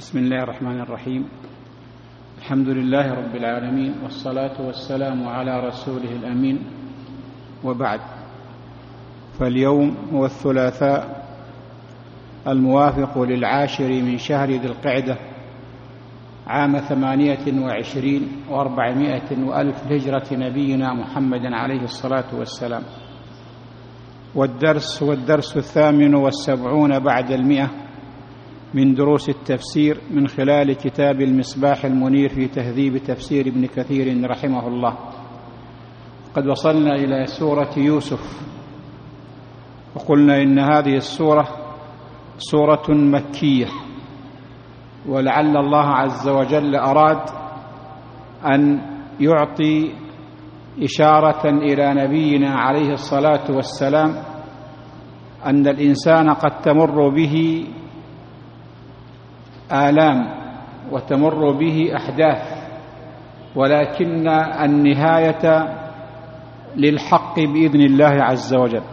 بسم الله الرحمن الرحيم. الحمد لله رب العالمين، والصلاة والسلام على رسوله الأمين، وبعد. فاليوم هو الثلاثاء الموافق للعاشر من شهر ذي القعدة عام 28 و400 وألف هجرة نبينا محمد عليه الصلاة والسلام، والدرس هو الدرس 78 بعد 100 من دروس التفسير من خلال كتاب المصباح المنير في تهذيب تفسير ابن كثير رحمه الله. قد وصلنا إلى سورة يوسف، وقلنا إن هذه السورة سورة مكية، ولعل الله عز وجل أراد أن يعطي إشارة إلى نبينا عليه الصلاة والسلام أن الإنسان قد تمر به آلام وتمر به أحداث، ولكن النهاية للحق بإذن الله عز وجل.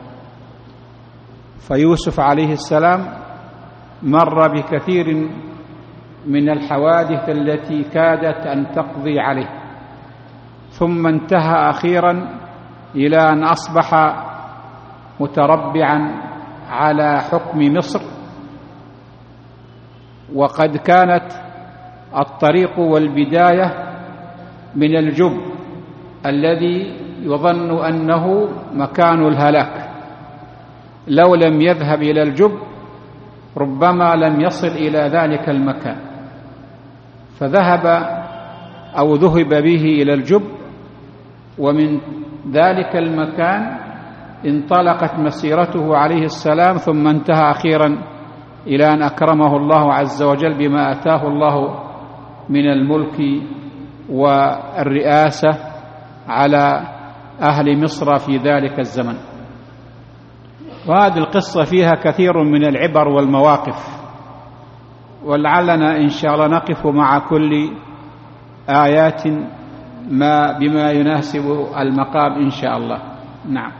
فيوسف عليه السلام مر بكثير من الحوادث التي كادت أن تقضي عليه، ثم انتهى أخيرا إلى أن أصبح متربعا على حكم مصر. وقد كانت الطريق والبداية من الجب الذي يظن أنه مكان الهلاك، لو لم يذهب إلى الجب ربما لم يصل إلى ذلك المكان، فذهب أو ذهب به إلى الجب، ومن ذلك المكان انطلقت مسيرته عليه السلام، ثم انتهى أخيرا إلى أن أكرمه الله عز وجل بما أتاه الله من الملك والرئاسة على أهل مصر في ذلك الزمن. وهذه القصة فيها كثير من العبر والمواقف، ولعلنا إن شاء الله نقف مع كل آيات بما يناسب المقام إن شاء الله. نعم.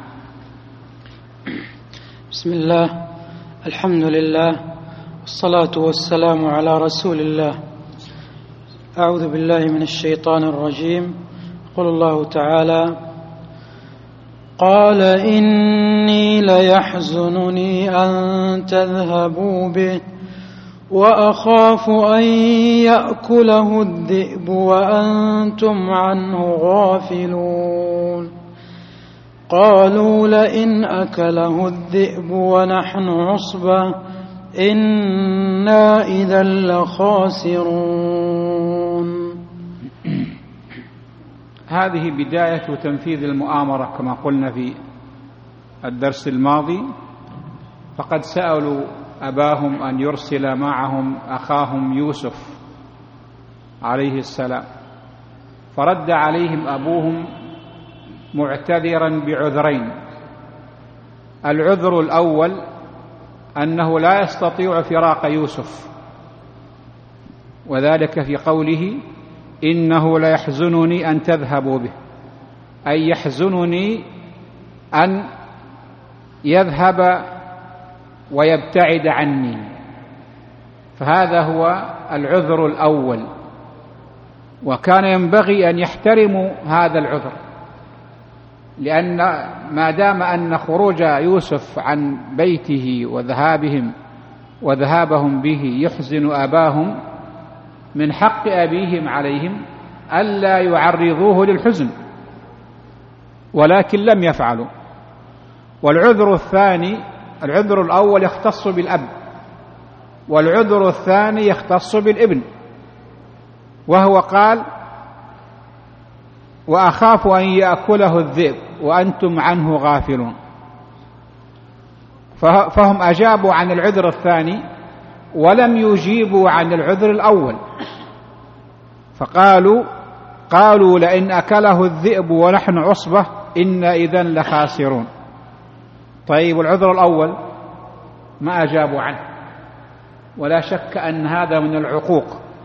بسم الله، الحمد لله، والصلاة والسلام على رسول الله. أعوذ بالله من الشيطان الرجيم. يقول الله تعالى: قال إني ليحزنني أن تذهبوا به وأخاف أن يأكله الذئب وأنتم عنه غافلون. قالوا لئن أكله الذئب ونحن عصبة إنا إذا لخاسرون. هذه بداية تنفيذ المؤامرة كما قلنا في الدرس الماضي. فقد سألوا أباهم أن يرسل معهم أخاهم يوسف عليه السلام، فرد عليهم أبوهم معتذرا بعذرين. العذر الأول أنه لا يستطيع فراق يوسف، وذلك في قوله إنه ليحزنني أن تذهبوا به، أي يحزنني أن يذهب ويبتعد عني. فهذا هو العذر الأول، وكان ينبغي أن يحترموا هذا العذر، لأن ما دام أن خروج يوسف عن بيته وذهابهم به يحزن أباهم، من حق أبيهم عليهم ألا يعرضوه للحزن، ولكن لم يفعلوا. والعذر الثاني، العذر الأول يختص بالأب، والعذر الثاني يختص بالابن، وهو قال وأخاف أن يأكله الذئب وأنتم عنه غافلون. فهم أجابوا عن العذر الثاني ولم يجيبوا عن العذر الأول، قالوا لئن أكله الذئب ونحن عصبة إنا إذن لخاسرون. طيب، العذر الأول ما أجابوا عنه، ولا شك أن هذا من العقوق.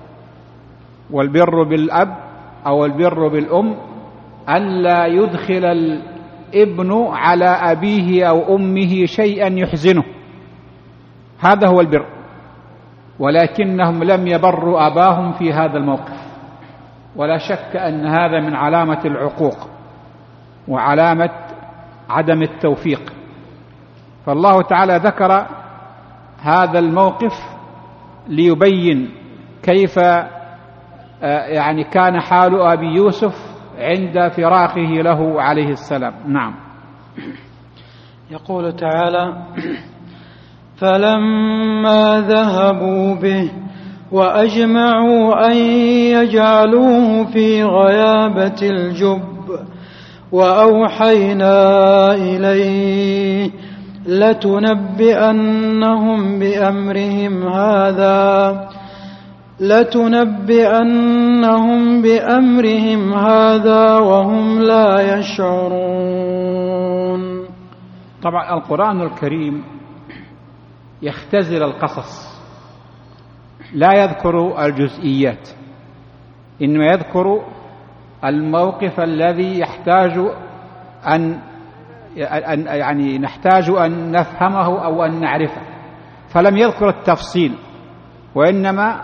والبر بالأب أو البر بالأم أن لا يدخل الابن على أبيه أو أمه شيئا يحزنه، هذا هو البر. ولكنهم لم يبروا أباهم في هذا الموقف، ولا شك أن هذا من علامة العقوق وعلامة عدم التوفيق. فالله تعالى ذكر هذا الموقف ليبين كيف يعني كان حال أبي يوسف عند فراقه له عليه السلام. نعم. يقول تعالى: فلما ذهبوا به وأجمعوا أن يجعلوه في غيابة الجب وأوحينا إليه لتنبئنهم بأمرهم هذا وهم لا يشعرون. طبعا القرآن الكريم يختزل القصص، لا يذكر الجزئيات، إنما يذكر الموقف الذي يحتاج يعني نحتاج أن نفهمه أو أن نعرفه، فلم يذكر التفصيل، وإنما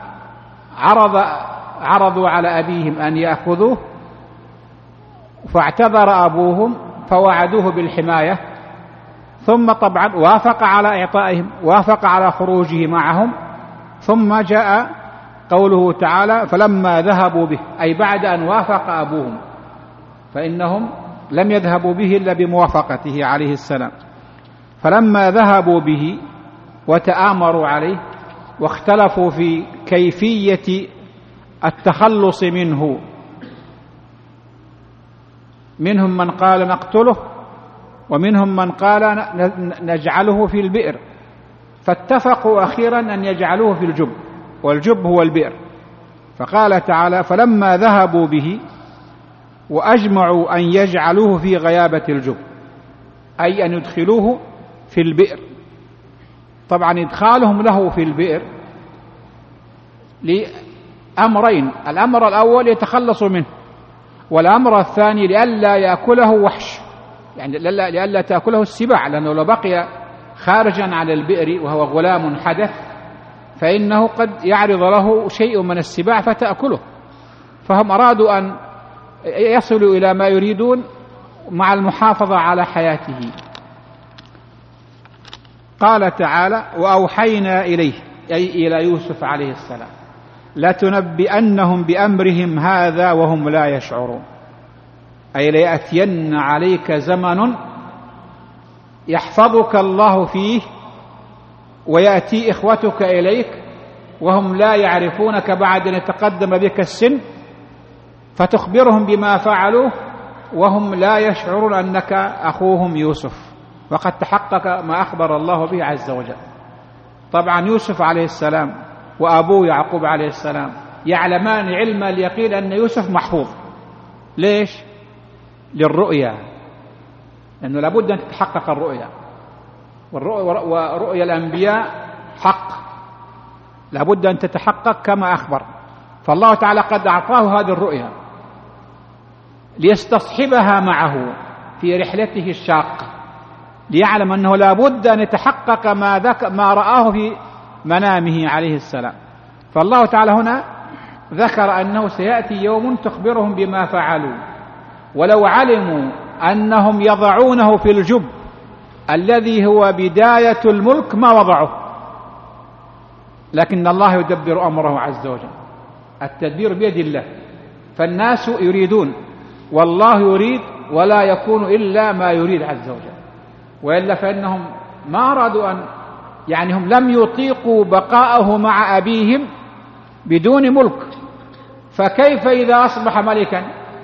عرضوا على أبيهم أن يأخذوه، فاعتذر أبوهم فوعدوه بالحماية، ثم طبعا وافق على إعطائهم، وافق على خروجه معهم، ثم جاء قوله تعالى: فلما ذهبوا به، أي بعد أن وافق أبوهم، فإنهم لم يذهبوا به إلا بموافقته عليه السلام. فلما ذهبوا به وتآمروا عليه واختلفوا في كيفية التخلص منه، منهم من قال نقتله ومنهم من قال نجعله في البئر، فاتفقوا أخيرا أن يجعلوه في الجب، والجب هو البئر. فقال تعالى: فلما ذهبوا به وأجمعوا أن يجعلوه في غيابة الجب، أي أن يدخلوه في البئر. طبعا إدخالهم له في البئر لأمرين: الأمر الأول يتخلصوا منه، والأمر الثاني لئلا يأكله وحش، يعني لئلا تأكله السباع، لأنه لو بقي خارجا على البئر وهو غلام حدث فإنه قد يعرض له شيء من السباع فتأكله. فهم أرادوا أن يصلوا إلى ما يريدون مع المحافظة على حياته. قال تعالى: وأوحينا إليه، أي إلى يوسف عليه السلام، لتنبئنهم بأمرهم هذا وهم لا يشعرون، أي ليأتين عليك زمن يحفظك الله فيه ويأتي إخوتك إليك وهم لا يعرفونك بعد أن يتقدم بك السن، فتخبرهم بما فعلوا وهم لا يشعرون أنك أخوهم يوسف، وقد تحقق ما أخبر الله به عز وجل. طبعا يوسف عليه السلام وأبوه يعقوب عليه السلام يعلمان علم اليقين أن يوسف محفوظ. ليش؟ للرؤيا، لأنه لابد أن تتحقق الرؤيا، ورؤيا الأنبياء حق، لابد أن تتحقق كما أخبر. فالله تعالى قد أعطاه هذه الرؤيا ليستصحبها معه في رحلته الشاقة، ليعلم أنه لابد أن يتحقق ما رآه في منامه عليه السلام. فالله تعالى هنا ذكر أنه سيأتي يوم تخبرهم بما فعلوا، ولو علموا أنهم يضعونه في الجب الذي هو بداية الملك ما وضعه، لكن الله يدبر أمره عز وجل، التدبير بيد الله. فالناس يريدون والله يريد، ولا يكون إلا ما يريد عز وجل، وإلا فإنهم ما أرادوا أن، يعني هم لم يطيقوا بقاءه مع أبيهم بدون ملك، فكيف إذا أصبح ملكا؟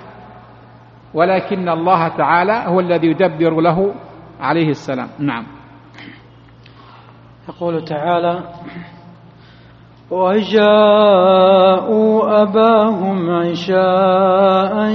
ولكن الله تعالى هو الذي يدبر له عليه السلام. نعم. يقول تعالى: وجاءوا أباهم عشاء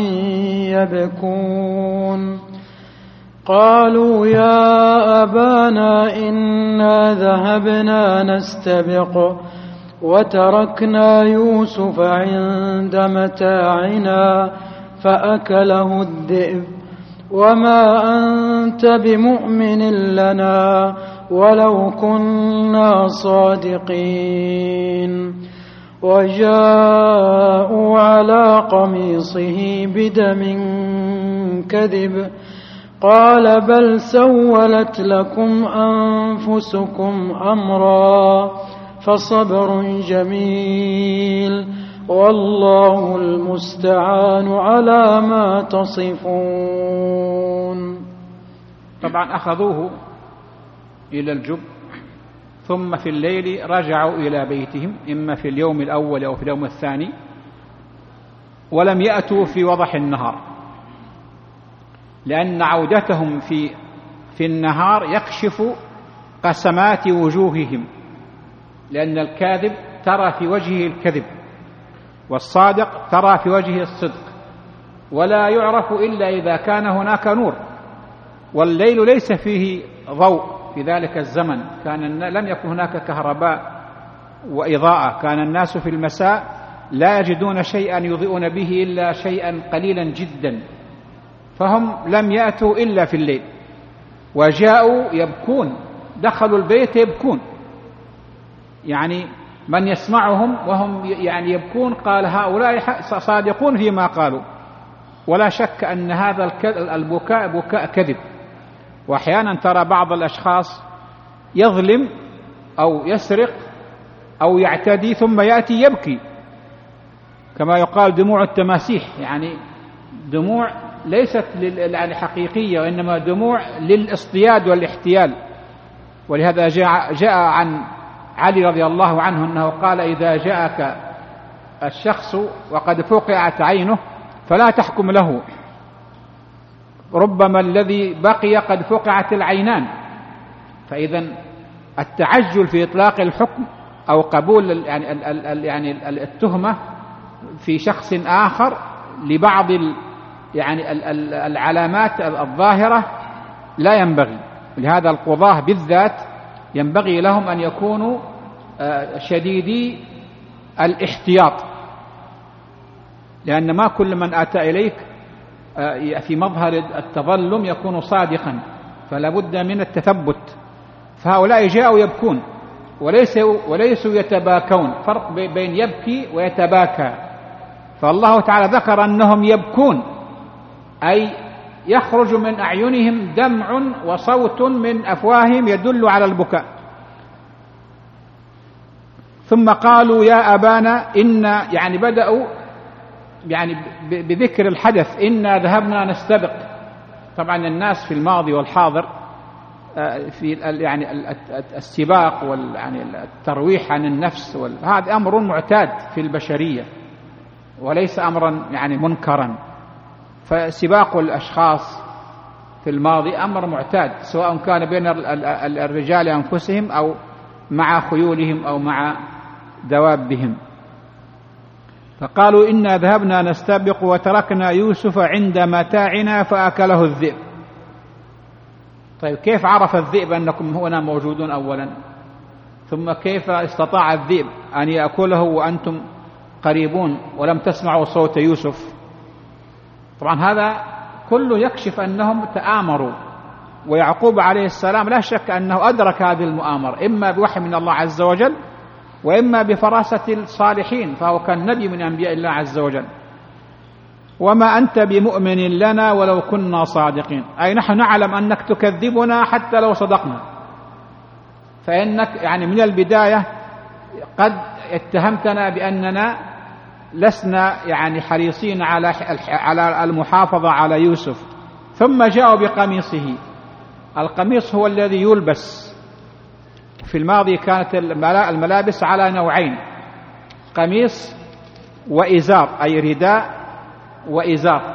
يبكون قالوا يا أبانا إنا ذهبنا نستبق وتركنا يوسف عند متاعنا فأكله الذئب وما أنت بمؤمن لنا ولو كنا صادقين. وجاءوا على قميصه بدم كذب قال بل سولت لكم أنفسكم أمرا فصبر جميل والله المستعان على ما تصفون. طبعا أخذوه إلى الجب، ثم في الليل رجعوا إلى بيتهم، إما في اليوم الأول أو في اليوم الثاني، ولم يأتوا في وضح النهار، لأن عودتهم في النهار يكشف قسمات وجوههم، لأن الكاذب ترى في وجهه الكذب، والصادق ترى في وجهه الصدق، ولا يعرف إلا إذا كان هناك نور. والليل ليس فيه ضوء في ذلك الزمن، لم يكن هناك كهرباء وإضاءة، كان الناس في المساء لا يجدون شيئا يضيئون به إلا شيئا قليلا جدا، فهم لم يأتوا إلا في الليل. وجاءوا يبكون، دخلوا البيت يبكون، يعني من يسمعهم وهم يعني يبكون قال هؤلاء صادقون فيما قالوا، ولا شك أن هذا البكاء بكاء كذب. وأحيانا ترى بعض الأشخاص يظلم أو يسرق أو يعتدي ثم يأتي يبكي، كما يقال دموع التماسيح، يعني دموع ليست يعني حقيقية، وإنما دموع للاصطياد والاحتيال. ولهذا جاء عن علي رضي الله عنه أنه قال إذا جاءك الشخص وقد فقعت عينه فلا تحكم له، ربما الذي بقي قد فقعت العينان. فإذا التعجل في إطلاق الحكم أو قبول يعني التهمة في شخص آخر لبعض يعني العلامات الظاهرة لا ينبغي. لهذا القضاة بالذات ينبغي لهم أن يكونوا شديدي الاحتياط، لأن ما كل من أتى إليك في مظهر التظلم يكون صادقا، فلا بد من التثبت. فهؤلاء جاءوا يبكون وليسوا يتباكون، فرق بين يبكي ويتباكى. فالله تعالى ذكر أنهم يبكون، أي يخرج من أعينهم دمع وصوت من أفواههم يدل على البكاء. ثم قالوا يا أبانا إنا، يعني بدأوا يعني بذكر الحدث، إنا ذهبنا نستبق. طبعا الناس في الماضي والحاضر في يعني السباق يعني الترويح عن النفس، هذا أمر معتاد في البشرية وليس أمرا يعني منكرا. فسباق الأشخاص في الماضي أمر معتاد، سواء كان بين الرجال أنفسهم أو مع خيولهم أو مع دوابهم. فقالوا إنا ذهبنا نستبق وتركنا يوسف عند متاعنا فأكله الذئب. طيب كيف عرف الذئب أنكم هنا موجودون أولا؟ ثم كيف استطاع الذئب أن يأكله وأنتم قريبون ولم تسمعوا صوت يوسف؟ طبعا هذا كله يكشف أنهم تآمروا، ويعقوب عليه السلام لا شك أنه أدرك هذه المؤامرة، إما بوحي من الله عز وجل وإما بفراسة الصالحين، فهو كان نبي من أنبياء الله عز وجل. وما أنت بمؤمن لنا ولو كنا صادقين، أي نحن نعلم أنك تكذبنا حتى لو صدقنا، فإنك يعني من البداية قد اتهمتنا بأننا لسنا يعني حريصين على المحافظة على يوسف. ثم جاءوا بقميصه. القميص هو الذي يلبس. في الماضي كانت الملابس على نوعين: قميص وإزار، أي رداء وإزار.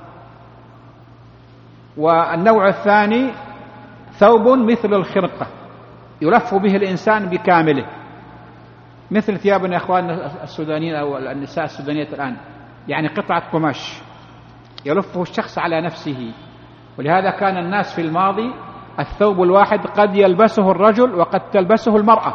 والنوع الثاني ثوب مثل الخرقة يلف به الإنسان بكامله، مثل ثيابنا إخواننا السودانيين أو النساء السودانيات الآن، يعني قطعة قماش يلفه الشخص على نفسه. ولهذا كان الناس في الماضي الثوب الواحد قد يلبسه الرجل وقد تلبسه المرأة.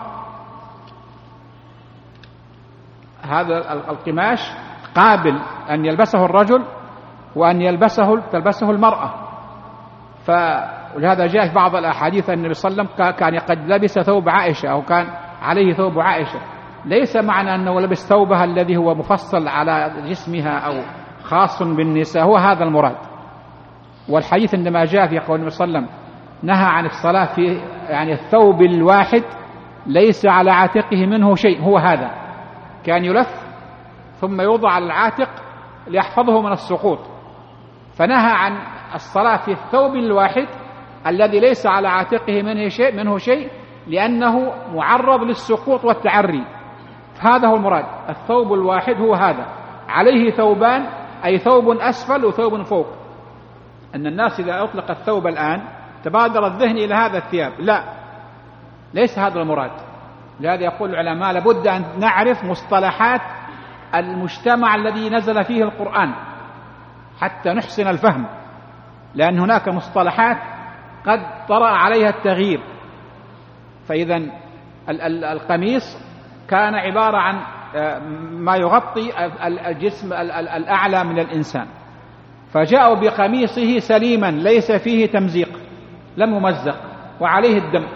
هذا القماش قابل أن يلبسه الرجل وأن تلبسه المرأة. ولهذا جاء في بعض الأحاديث أن النبي صلى الله عليه وسلم كان قد لبس ثوب عائشة أو كان عليه ثوب عائشة. ليس معنى أنه لبس ثوبها الذي هو مفصل على جسمها أو خاص بالنساء، هو هذا المراد. والحديث عندما جاء في قول النبي صلى الله عليه وسلم نهى عن الصلاة في الثوب الواحد ليس على عاتقه منه شيء، هو هذا كان يلف ثم يوضع على العاتق ليحفظه من السقوط، فنهى عن الصلاة في الثوب الواحد الذي ليس على عاتقه منه شيء لأنه معرض للسقوط والتعري. هذا هو المراد، الثوب الواحد هو هذا، عليه ثوبان أي ثوب أسفل وثوب فوق. أن الناس إذا أطلق الثوب الآن تبادر الذهن إلى هذا الثياب، لا، ليس هذا المراد. لهذا يقول العلماء لابد أن نعرف مصطلحات المجتمع الذي نزل فيه القرآن حتى نحسن الفهم، لأن هناك مصطلحات قد طرأ عليها التغيير. فإذا القميص كان عبارة عن ما يغطي الجسم الأعلى من الإنسان، فجاءوا بقميصه سليما ليس فيه تمزيق، لم يمزق وعليه الدم.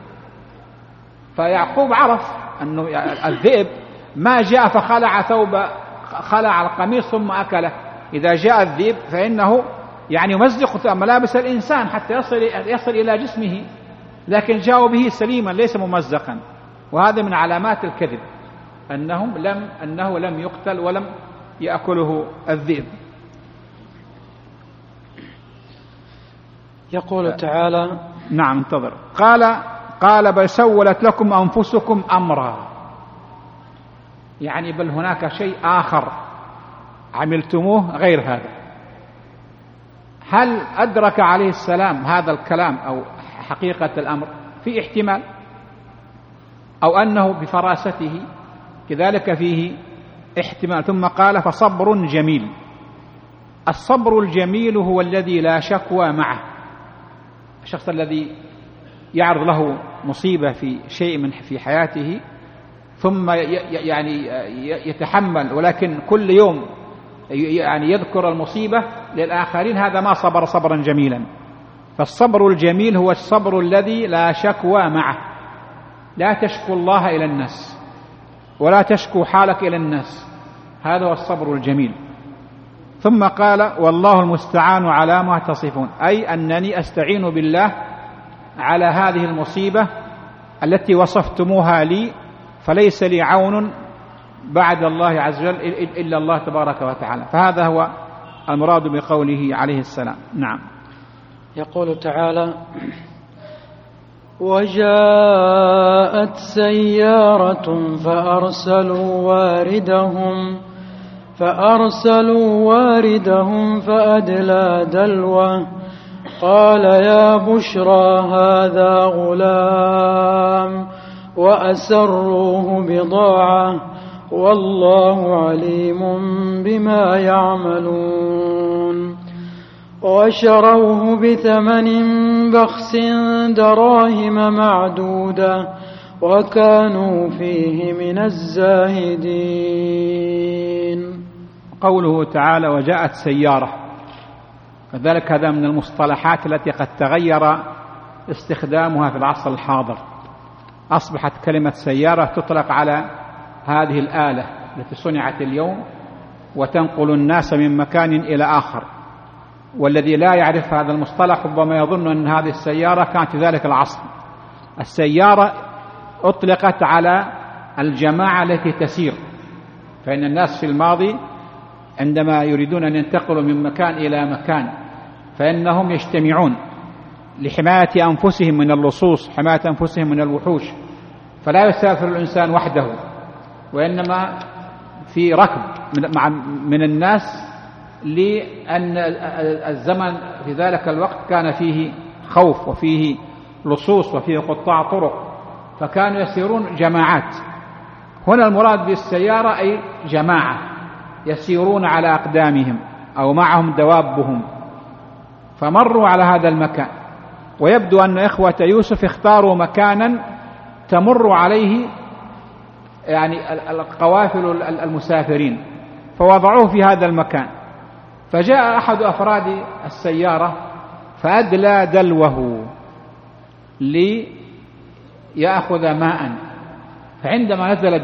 فيعقوب عرف أنه الذئب ما جاء خلع القميص ثم أكله. إذا جاء الذئب فإنه يمزق ملابس الإنسان حتى يصل إلى جسمه، لكن جاءوا به سليما ليس ممزقا. وهذا من علامات الكذب أنه لم يقتل ولم يأكله الذئب. يقول تعالى: نعم انتظر. قال بل سولت لكم أنفسكم أمرا، بل هناك شيء آخر عملتموه غير هذا. هل أدرك عليه السلام هذا الكلام أو حقيقة الأمر؟ في احتمال، أو أنه بفراسته كذلك فيه احتمال. ثم قال فصبر جميل. الصبر الجميل هو الذي لا شكوى معه. الشخص الذي يعرض له مصيبة في شيء في حياته ثم يتحمل، ولكن كل يوم يذكر المصيبة للآخرين، هذا ما صبر صبرا جميلا. فالصبر الجميل هو الصبر الذي لا شكوى معه، لا تشكو الله إلى الناس ولا تشكو حالك إلى الناس، هذا هو الصبر الجميل. ثم قال والله المستعان على ما تصفون، أي أنني أستعين بالله على هذه المصيبة التي وصفتموها لي، فليس لي عون بعد الله عز وجل إلا الله تبارك وتعالى. فهذا هو المراد بقوله عليه السلام. نعم. يقول تعالى: وجاءت سيارة فأرسلوا واردهم فأدلى دلوه قال يا بشرى هذا غلام وأسروه بضاعة والله عليم بما يعملون وشروه بثمن بخس دراهم معدودة وكانوا فيه من الزاهدين. قوله تعالى وجاءت سيارة، فذلك هذا من المصطلحات التي قد تغير استخدامها في العصر الحاضر. أصبحت كلمة سيارة تطلق على هذه الآلة التي صنعت اليوم وتنقل الناس من مكان إلى آخر، والذي لا يعرف هذا المصطلح ربما يظن أن هذه السيارة كانت في ذلك العصر. السيارة أطلقت على الجماعة التي تسير، فإن الناس في الماضي عندما يريدون أن ينتقلوا من مكان إلى مكان فإنهم يجتمعون لحماية أنفسهم من اللصوص، حماية أنفسهم من الوحوش، فلا يسافر الإنسان وحده، وإنما في ركب من الناس، لأن الزمن في ذلك الوقت كان فيه خوف وفيه لصوص وفيه قطاع طرق، فكانوا يسيرون جماعات. هنا المراد بالسيارة أي جماعة يسيرون على أقدامهم أو معهم دوابهم، فمروا على هذا المكان. ويبدو أن إخوة يوسف اختاروا مكانا تمر عليه القوافل المسافرين، فوضعوه في هذا المكان. فجاء أحد أفراد السيارة فأدلى دلوه ليأخذ ماء، فعندما نزل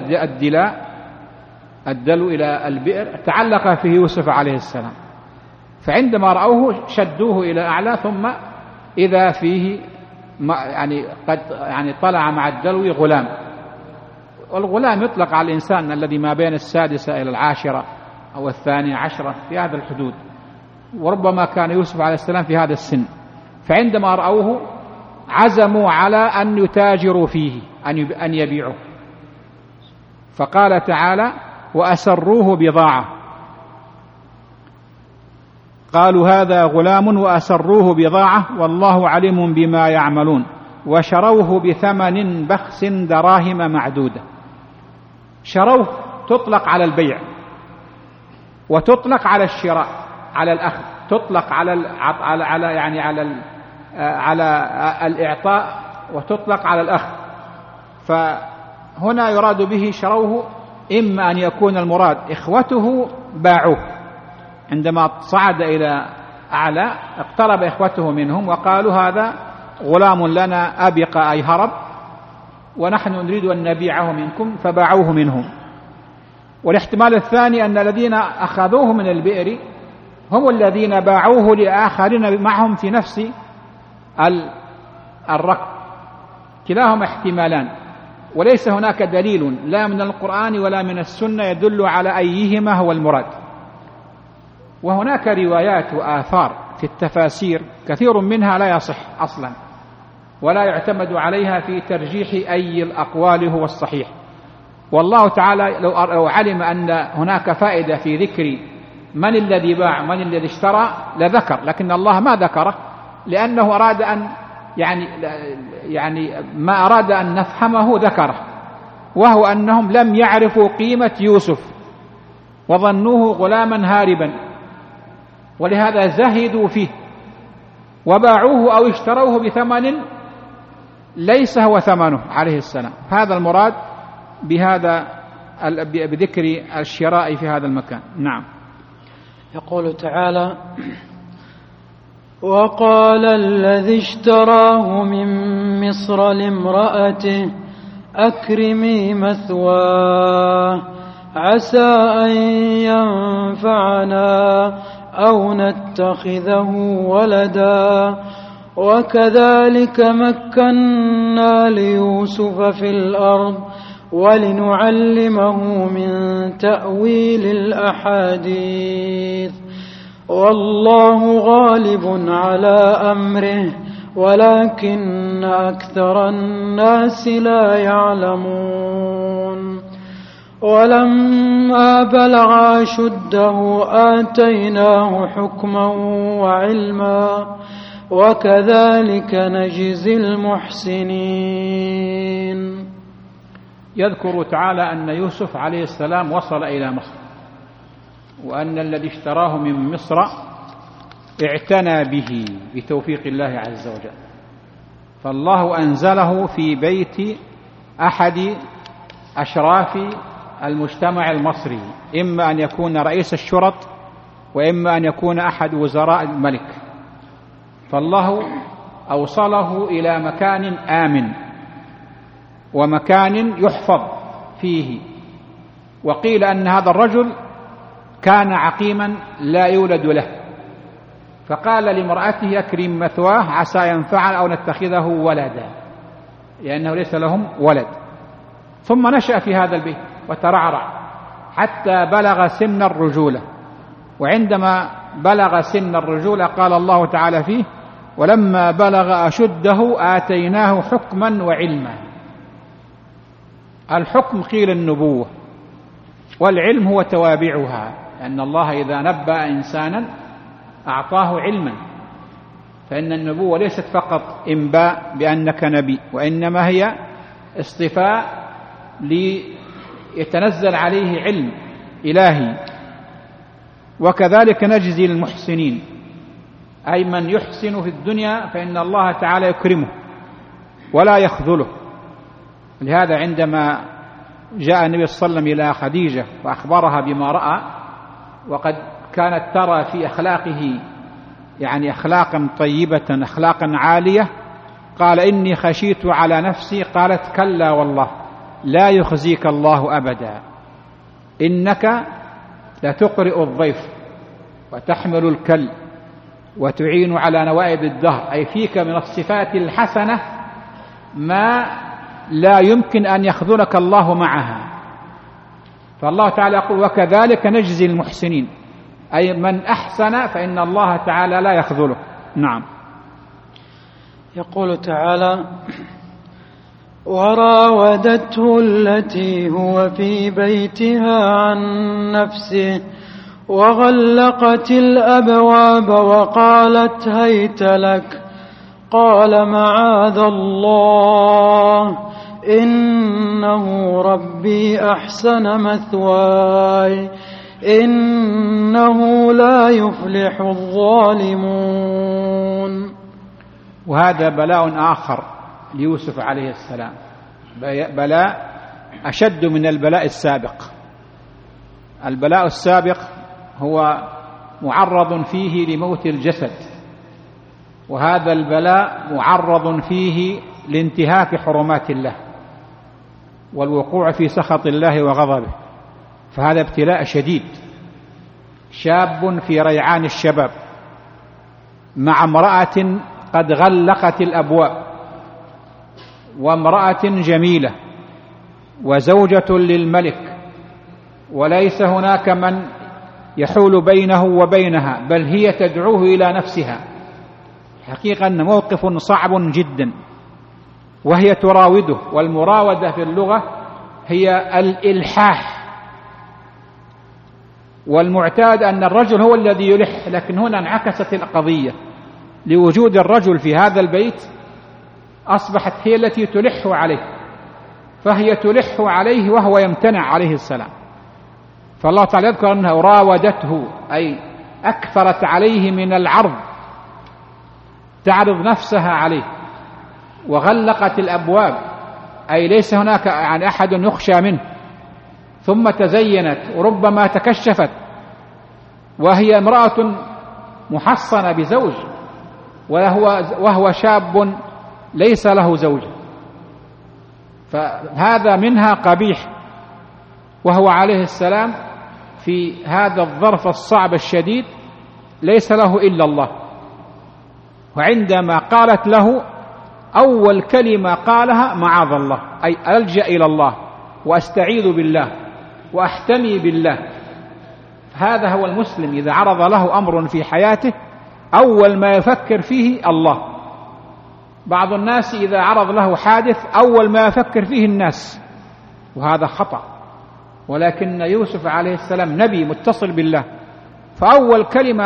الدلو إلى البئر تعلق فيه يوسف عليه السلام، فعندما رأوه شدوه إلى أعلى، ثم إذا فيه قد طلع مع الدلو غلام. والغلام يطلق على الإنسان الذي ما بين 6 إلى 10 أو 12 في هذا الحدود، وربما كان يوسف عليه السلام في هذا السن. فعندما رأوه عزموا على أن يتاجروا فيه، أن يبيعوه. فقال تعالى: وأسروه بضاعة، قالوا هذا غلام وأسروه بضاعة والله عليم بما يعملون، وشروه بثمن بخس دراهم معدودة. شروه تطلق على البيع، وتطلق على الشراء، على الأخذ، تطلق على الإعطاء، وتطلق على الأخذ. فهنا يراد به شروه، إما أن يكون المراد إخوته باعوه، عندما صعد إلى أعلى اقترب إخوته منهم وقالوا هذا غلام لنا أبق أي هرب، ونحن نريد أن نبيعه منكم، فباعوه منهم. والاحتمال الثاني أن الذين أخذوه من البئر هم الذين باعوه لآخرين معهم في نفس الركب. كلاهما احتمالان، وليس هناك دليل لا من القرآن ولا من السنة يدل على أيهما هو المراد. وهناك روايات وآثار في التفاسير كثير منها لا يصح أصلا، ولا يعتمد عليها في ترجيح أي الأقوال هو الصحيح. والله تعالى لو علم أن هناك فائدة في ذكر من الذي باع من الذي اشترى لذكر، لكن الله ما ذكره، لأنه أراد أن يعني ما أراد أن نفهمه ذكره، وهو أنهم لم يعرفوا قيمة يوسف وظنوه غلاما هاربا، ولهذا زهدوا فيه وباعوه أو اشتروه بثمن ليس هو ثمنه عليه السلام. هذا المراد بذكر الشراء في هذا المكان. نعم. يقول تعالى: وقال الذي اشتراه من مصر لامرأته أكرمي مثواه عسى أن ينفعنا أو نتخذه ولدا وكذلك مكنا ليوسف في الأرض ولنعلمه من تأويل الأحاديث والله غالب على أمره ولكن أكثر الناس لا يعلمون. ولما بلغ أشده آتيناه حكما وعلما وكذلك نجزي المحسنين. يذكر تعالى أن يوسف عليه السلام وصل إلى مصر، وأن الذي اشتراه من مصر اعتنى به بتوفيق الله عز وجل، فالله أنزله في بيت أحد أشراف المجتمع المصري، إما أن يكون رئيس الشرط وإما أن يكون أحد وزراء الملك، فالله أوصله إلى مكان آمن ومكان يحفظ فيه. وقيل أن هذا الرجل كان عقيما لا يولد له، فقال لامرأته أكرم مثواه عسى ينفعنا أو نتخذه ولدا، لأنه ليس لهم ولد. ثم نشأ في هذا البيت وترعرع حتى بلغ سن الرجولة، وعندما بلغ سن الرجولة قال الله تعالى فيه: ولما بلغ أشده آتيناه حكما وعلما. الحكم قيل النبوة، والعلم هو توابعها، لأن الله إذا نبأ إنسانا أعطاه علما، فإن النبوة ليست فقط إنباء بأنك نبي، وإنما هي اصطفاء ليتنزل عليه علم إلهي. وكذلك نجزي المحسنين، أي من يحسن في الدنيا فإن الله تعالى يكرمه ولا يخذله. لهذا عندما جاء النبي صلى الله عليه وسلم إلى خديجة وأخبرها بما رأى، وقد كانت ترى في أخلاقه يعني أخلاقا طيبة أخلاقا عالية، قال إني خشيت على نفسي، قالت كلا والله لا يخزيك الله أبدا، إنك لتقرئ الضيف وتحمل الكل وتعين على نوائب الدهر، أي فيك من الصفات الحسنة ما لا يمكن أن يخذلك الله معها. فالله تعالى يقول وكذلك نجزي المحسنين، أي من أحسن فإن الله تعالى لا يخذله. نعم. يقول تعالى وراودته التي هو في بيتها عن نفسه وغلقت الأبواب وقالت هيت لك، قال معاذ الله إنه ربي أحسن مثواي إنه لا يفلح الظالمون. وهذا بلاء آخر ليوسف عليه السلام، بلاء أشد من البلاء السابق. البلاء السابق هو معرض فيه لموت الجسد، وهذا البلاء معرض فيه لانتهاك حرمات الله والوقوع في سخط الله وغضبه، فهذا ابتلاء شديد. شاب في ريعان الشباب مع امرأة قد غلقت الأبواب، وامرأة جميلة وزوجة للملك، وليس هناك من يحول بينه وبينها، بل هي تدعوه إلى نفسها. حقيقة أن موقف صعب جدا، وهي تراوده، والمراودة في اللغة هي الإلحاح، والمعتاد أن الرجل هو الذي يلح، لكن هنا انعكست القضية، لوجود الرجل في هذا البيت أصبحت هي التي تلح عليه، فهي تلح عليه وهو يمتنع عليه السلام. فالله تعالى يذكر أنها راودته، أي أكثرت عليه من العرض، تعرض نفسها عليه، وغلقت الأبواب، أي ليس هناك يعني أحد يخشى منه، ثم تزينت وربما تكشفت، وهي امرأة محصنة بزوج، وهو شاب ليس له زوج، فهذا منها قبيح، وهو عليه السلام في هذا الظرف الصعب الشديد ليس له إلا الله. وعندما قالت له أول كلمة قالها معاذ الله، أي ألجأ إلى الله وأستعيذ بالله وأحتمي بالله. هذا هو المسلم إذا عرض له أمر في حياته أول ما يفكر فيه الله. بعض الناس إذا عرض له حادث أول ما يفكر فيه الناس، وهذا خطأ. ولكن يوسف عليه السلام نبي متصل بالله، فأول كلمة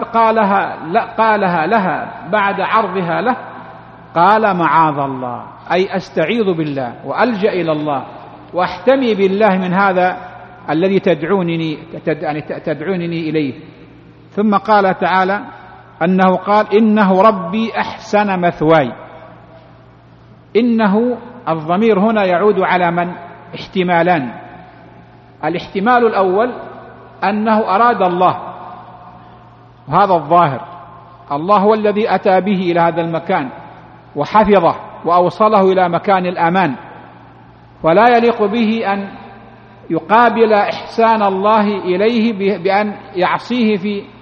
قالها لها بعد عرضها له قال معاذ الله، أي أستعيذ بالله وألجأ إلى الله وأحتمي بالله من هذا الذي تدعونني إليه. ثم قال تعالى أنه قال إنه ربي أحسن مثواي. إنه الضمير هنا يعود على من؟ احتمالان. الاحتمال الأول أنه أراد الله، وهذا الظاهر، الله هو الذي أتى به إلى هذا المكان وحفظه وأوصله إلى مكان الأمان، ولا يليق به أن يقابل إحسان الله إليه بأن يعصيه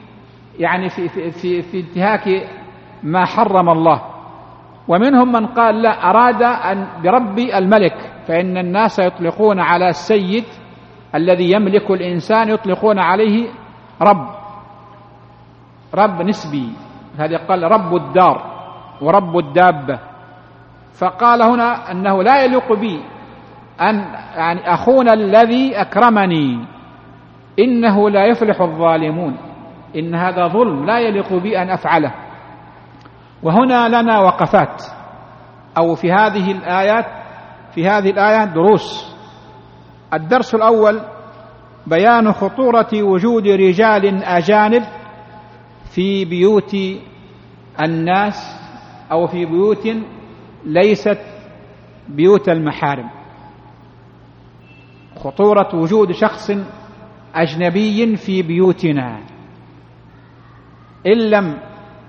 في انتهاك ما حرم الله. ومنهم من قال لا، أراد أن بربي الملك، فإن الناس يطلقون على السيد الذي يملك الإنسان يطلقون عليه رب نسبي، هذا قال رب الدار ورب الدابة. فقال هنا أنه لا يليق بي أن يعني أخونا الذي أكرمني، إنه لا يفلح الظالمون، إن هذا ظلم لا يليق بي أن أفعله. وهنا لنا وقفات، أو في هذه الآيات دروس. الدرس الأول بيان خطورة وجود رجال أجانب في بيوت الناس، أو في بيوت ليست بيوت المحارم. خطورة وجود شخص أجنبي في بيوتنا، إن لم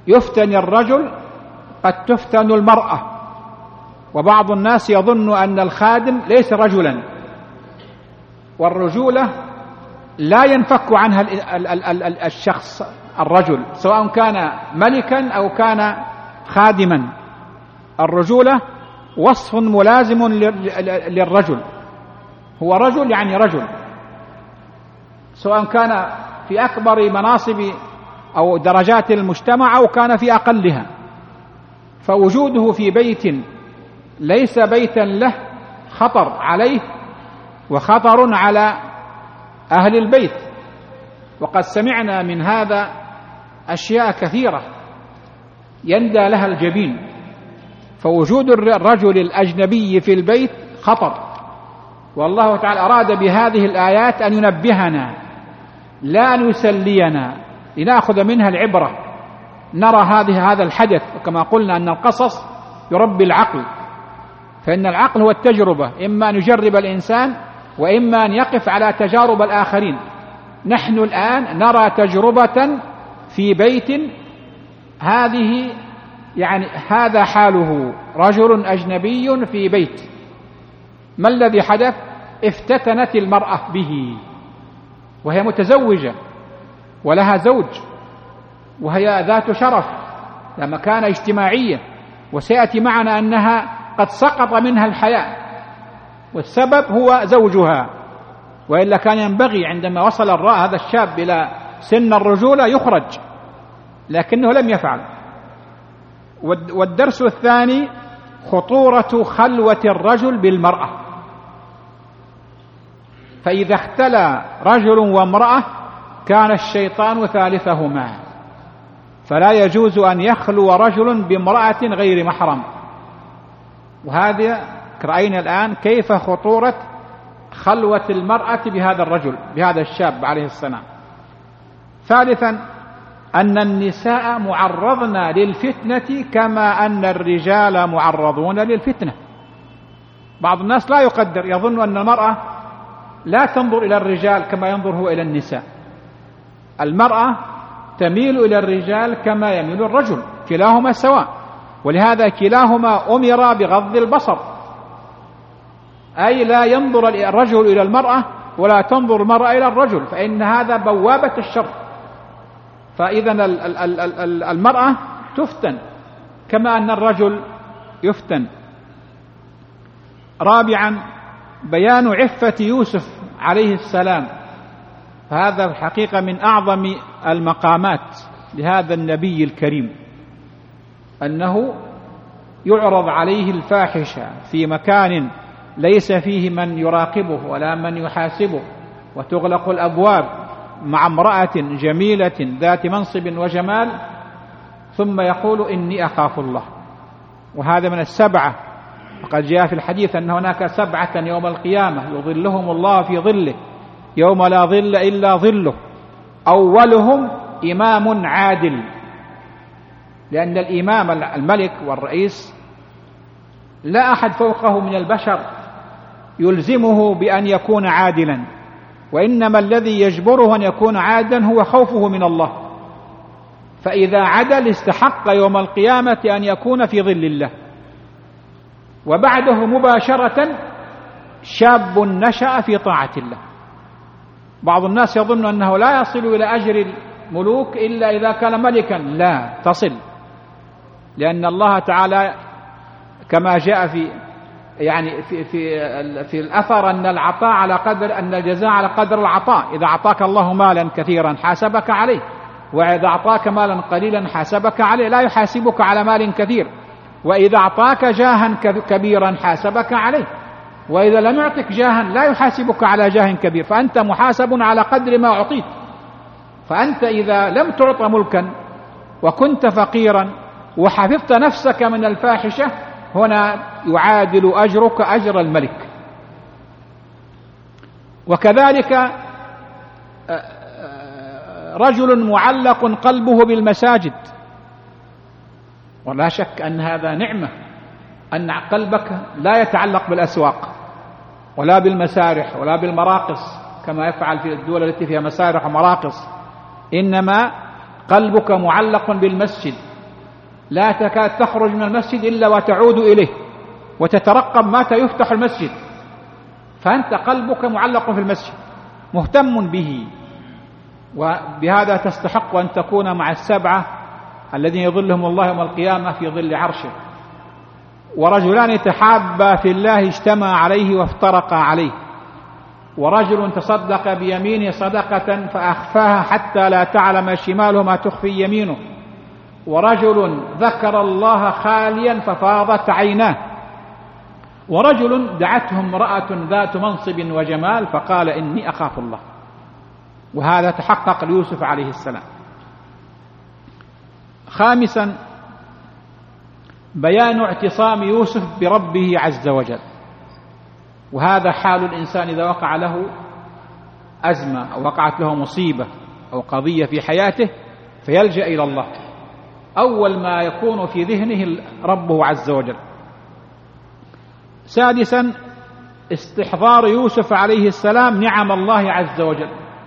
يفتن الرجل قد تفتن المرأة. وبعض الناس يظن أن الخادم ليس رجلا، والرجولة لا ينفك عنها الشخص الرجل سواء كان ملكا أو كان خادما. الرجولة وصف ملازم للرجل، هو رجل يعني رجل، سواء كان في أكبر مناصب أو درجات المجتمع أو كان في أقلها. فوجوده في بيت ليس بيتا له خطر عليه وخطر على أهل البيت. وقد سمعنا من هذا أشياء كثيرة يندى لها الجبين. فوجود الرجل الأجنبي في البيت خطر، والله تعالى أراد بهذه الآيات أن ينبهنا لا أن يسلينا، لنأخذ منها العبرة، نرى هذا الحدث. وكما قلنا أن القصص يربي العقل، فإن العقل هو التجربة، إما أن يجرب الإنسان وإما أن يقف على تجارب الآخرين. نحن الآن نرى تجربة في بيت، هذه يعني هذا حاله، رجل أجنبي في بيت. ما الذي حدث؟ افتتنت المرأة به، وهي متزوجة ولها زوج، وهي ذات شرف، ذات مكانة اجتماعية، وسيأتي معنا أنها قد سقط منها الحياء، والسبب هو زوجها. وإلا كان ينبغي عندما وصل هذا الشاب إلى سن الرجولة يخرج، لكنه لم يفعل. والدرس الثاني خطورة خلوة الرجل بالمرأة. فإذا اختلى رجل وامرأة كان الشيطان ثالثهما، فلا يجوز أن يخلو رجل بامرأة غير محرم. وهذا رأينا الآن كيف خطورة خلوة المرأة بهذا الرجل، بهذا الشاب عليه السلام. ثالثا أن النساء معرضن للفتنة كما أن الرجال معرضون للفتنة. بعض الناس لا يقدر، يظن أن المرأة لا تنظر إلى الرجال كما ينظر هو إلى النساء. المرأة تميل إلى الرجال كما يميل الرجل، كلاهما سواء، ولهذا كلاهما أمر بغض البصر، أي لا ينظر الرجل إلى المرأة ولا تنظر المرأة إلى الرجل، فإن هذا بوابة الشر. فإذا المرأة تفتن كما أن الرجل يفتن. رابعا بيان عفة يوسف عليه السلام، فهذا الحقيقة من أعظم المقامات لهذا النبي الكريم، أنه يعرض عليه الفاحشة في مكان ليس فيه من يراقبه ولا من يحاسبه، وتغلق الأبواب مع امرأة جميلة ذات منصب وجمال، ثم يقول إني أخاف الله. وهذا من السبعة، وقد جاء في الحديث أن هناك 7 يوم القيامة يظلهم الله في ظله يوم لا ظل إلا ظله، أولهم إمام عادل، لأن الإمام الملك والرئيس لا أحد فوقه من البشر يلزمه بأن يكون عادلا، وإنما الذي يجبره أن يكون عادلا هو خوفه من الله. فإذا عدل استحق يوم القيامة أن يكون في ظل الله. وبعده مباشرة شاب نشأ في طاعة الله. بعض الناس يظن أنه لا يصل إلى أجر الملوك إلا إذا كان ملكا، لا تصل، لأن الله تعالى كما جاء في الأثر أن العطاء على قدر، أن الجزاء على قدر العطاء. إذا أعطاك الله مالا كثيرا حاسبك عليه، وإذا أعطاك مالا قليلا حاسبك عليه، لا يحاسبك على مال كثير. وإذا أعطاك جاها كبيرا حاسبك عليه، وإذا لم يعطك جاها لا يحاسبك على جاه كبير، فأنت محاسب على قدر ما أعطيت. فأنت إذا لم تعط ملكا وكنت فقيرا وحفظت نفسك من الفاحشة، هنا يعادل أجرك أجر الملك. وكذلك رجل معلق قلبه بالمساجد، ولا شك أن هذا نعمة، أن قلبك لا يتعلق بالأسواق ولا بالمسارح ولا بالمراقص كما يفعل في الدول التي فيها مسارح ومراقص، إنما قلبك معلق بالمسجد لا تكاد تخرج من المسجد إلا وتعود إليه وتترقب متى يفتح المسجد، فأنت قلبك معلق في المسجد مهتم به. وبهذا تستحق أن تكون مع السبعة الذين يظلهم الله يوم القيامة في ظل عرشه. ورجلان تحابا في الله اجتمعا عليه وافترقا عليه، ورجل تصدق بيمينه صدقة فأخفاها حتى لا تعلم شماله ما تخفي يمينه، ورجل ذكر الله خاليا ففاضت عيناه، ورجل دعته امرأة ذات منصب وجمال فقال إني أخاف الله. وهذا تحقق ليوسف عليه السلام. خامسا بيان اعتصام يوسف بربه عز وجل، وهذا حال الإنسان إذا وقع له أزمة أو وقعت له مصيبة أو قضية في حياته فيلجأ إلى الله، أول ما يكون في ذهنه ربه عز وجل. سادسا استحضار يوسف عليه السلام نعم الله عز وجل،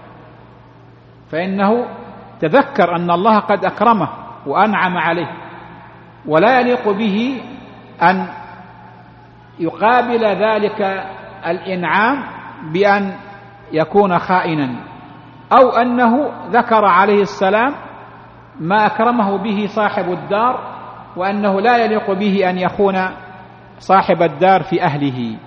فإنه تذكر أن الله قد أكرمه وأنعم عليه، ولا يليق به أن يقابل ذلك الإنعام بأن يكون خائنا، أو أنه ذكر عليه السلام ما أكرمه به صاحب الدار، وأنه لا يليق به أن يخون صاحب الدار في أهله.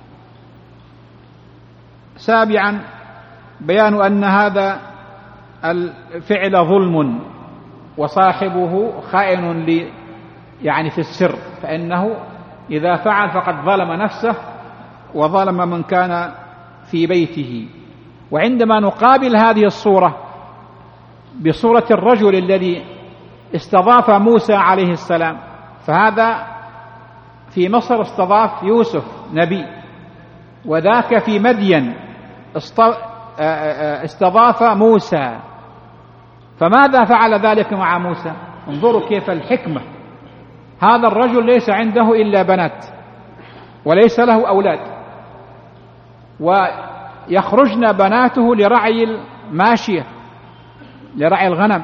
سابعا بيان أن هذا الفعل ظلم وصاحبه خائن يعني في السر، فإنه إذا فعل فقد ظلم نفسه وظلم من كان في بيته. وعندما نقابل هذه الصورة بصورة الرجل الذي استضاف موسى عليه السلام، فهذا في مصر استضاف يوسف نبي، وذاك في مدين استضاف موسى. فماذا فعل ذلك مع موسى؟ انظروا كيف الحكمة. هذا الرجل ليس عنده إلا بنات وليس له أولاد، ويخرجن بناته لرعي الماشية لرعي الغنم.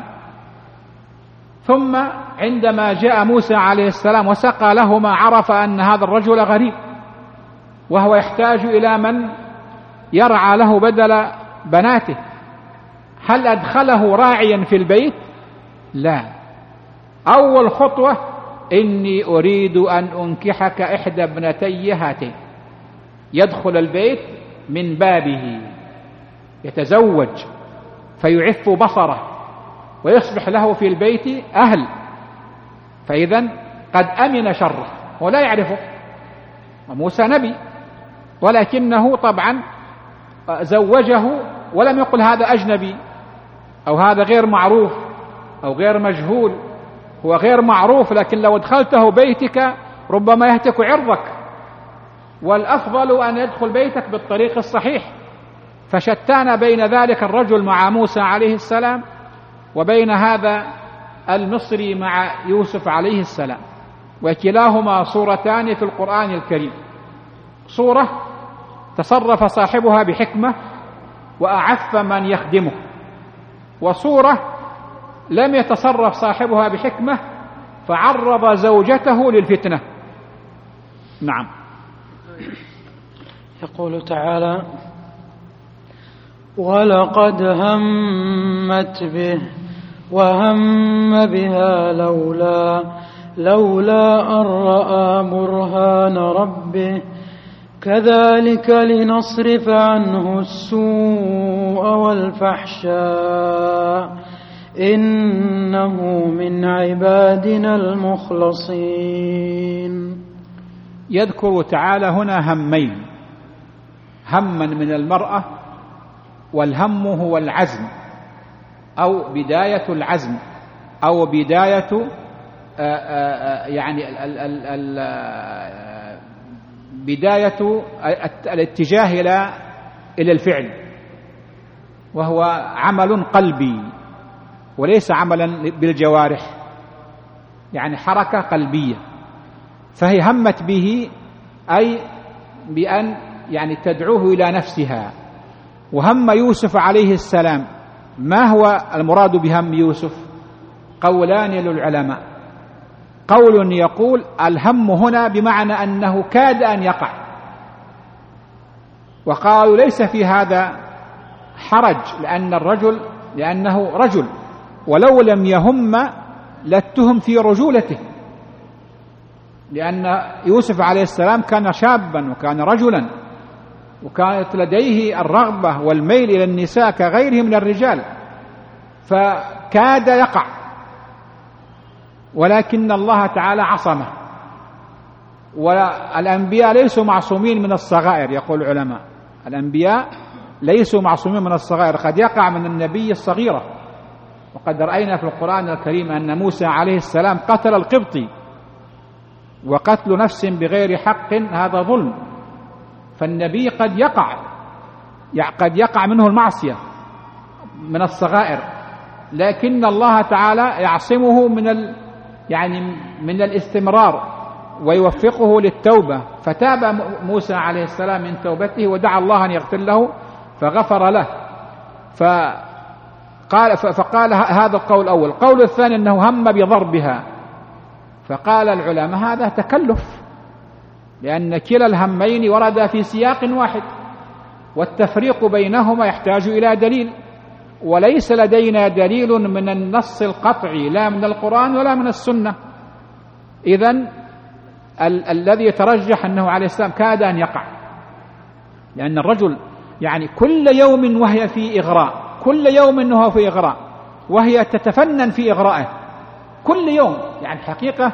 ثم عندما جاء موسى عليه السلام وسقى لهما عرف أن هذا الرجل غريب وهو يحتاج إلى من يرعى له بدل بناته. هل أدخله راعيا في البيت؟ لا. أول خطوة إني أريد أن أنكحك إحدى ابنتي هاتين. يدخل البيت من بابه، يتزوج فيعف بصره ويصبح له في البيت أهل، فإذا قد أمن شره ولا يعرفه. وموسى نبي، ولكنه طبعا زوجه ولم يقل هذا أجنبي أو هذا غير معروف أو غير مجهول. هو غير معروف، لكن لو ادخلته بيتك ربما يهتك عرضك، والأفضل أن يدخل بيتك بالطريق الصحيح. فشتان بين ذلك الرجل مع موسى عليه السلام وبين هذا المصري مع يوسف عليه السلام، وكلاهما صورتان في القرآن الكريم. صورة تصرف صاحبها بحكمة وأعف من يخدمه، وصورة لم يتصرف صاحبها بحكمة فعرض زوجته للفتنة. نعم. يقول تعالى: ولقد همت به وهم بها لولا أن رأى برهان ربه كذلك لنصرف عنه السوء والفحشاء إنه من عبادنا المخلصين. يذكر تعالى هنا همين: هما من المرأة، والهم هو العزم أو بداية العزم أو بداية يعني بداية الاتجاه إلى الفعل، وهو عمل قلبي وليس عملا بالجوارح، يعني حركة قلبية. فهي همت به أي بأن يعني تدعوه إلى نفسها. وهم يوسف عليه السلام، ما هو المراد بهم يوسف؟ قولان للعلماء: قول يقول الهم هنا بمعنى أنه كاد أن يقع، وقالوا ليس في هذا حرج لأنه رجل، ولو لم يهم لاتهم في رجولته، لأن يوسف عليه السلام كان شابا وكان رجلا وكانت لديه الرغبة والميل إلى النساء كغيره من الرجال، فكاد يقع، ولكن الله تعالى عصمه. والأنبياء ليسوا معصومين من الصغائر، يقول العلماء الأنبياء ليسوا معصومين من الصغائر، قد يقع من النبي الصغيرة، وقد رأينا في القرآن الكريم أن موسى عليه السلام قتل القبطي، وقتل نفس بغير حق هذا ظلم، فالنبي قد يقع منه المعصية من الصغائر، لكن الله تعالى يعصمه من الاستمرار ويوفقه للتوبة، فتاب موسى عليه السلام من توبته ودعا الله أن يغفر له فغفر له. فقال هذا القول الأول. القول الثاني أنه هم بضربها، فقال العلماء هذا تكلف، لأن كلا الهمين ورد في سياق واحد، والتفريق بينهما يحتاج إلى دليل، وليس لدينا دليل من النص القطعي لا من القرآن ولا من السنة. إذن الذي يترجح أنه عليه السلام كاد أن يقع، لأن الرجل كل يوم وهي في إغراء، كل يوم وهو في إغراء، وهي تتفنن في إغرائه كل يوم، حقيقة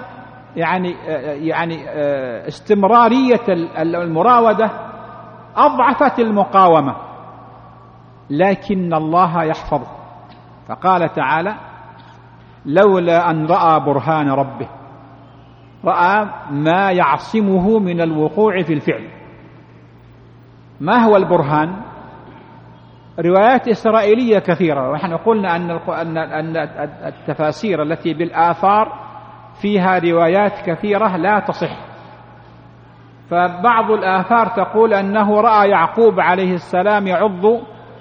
استمرارية المراودة أضعفت المقاومة، لكن الله يحفظه. فقال تعالى لولا أن رأى برهان ربه، رأى ما يعصمه من الوقوع في الفعل. ما هو البرهان؟ روايات إسرائيلية كثيرة، ونحن قلنا أن التفاسير التي بالآثار فيها روايات كثيرة لا تصح، فبعض الآثار تقول أنه رأى يعقوب عليه السلام يعض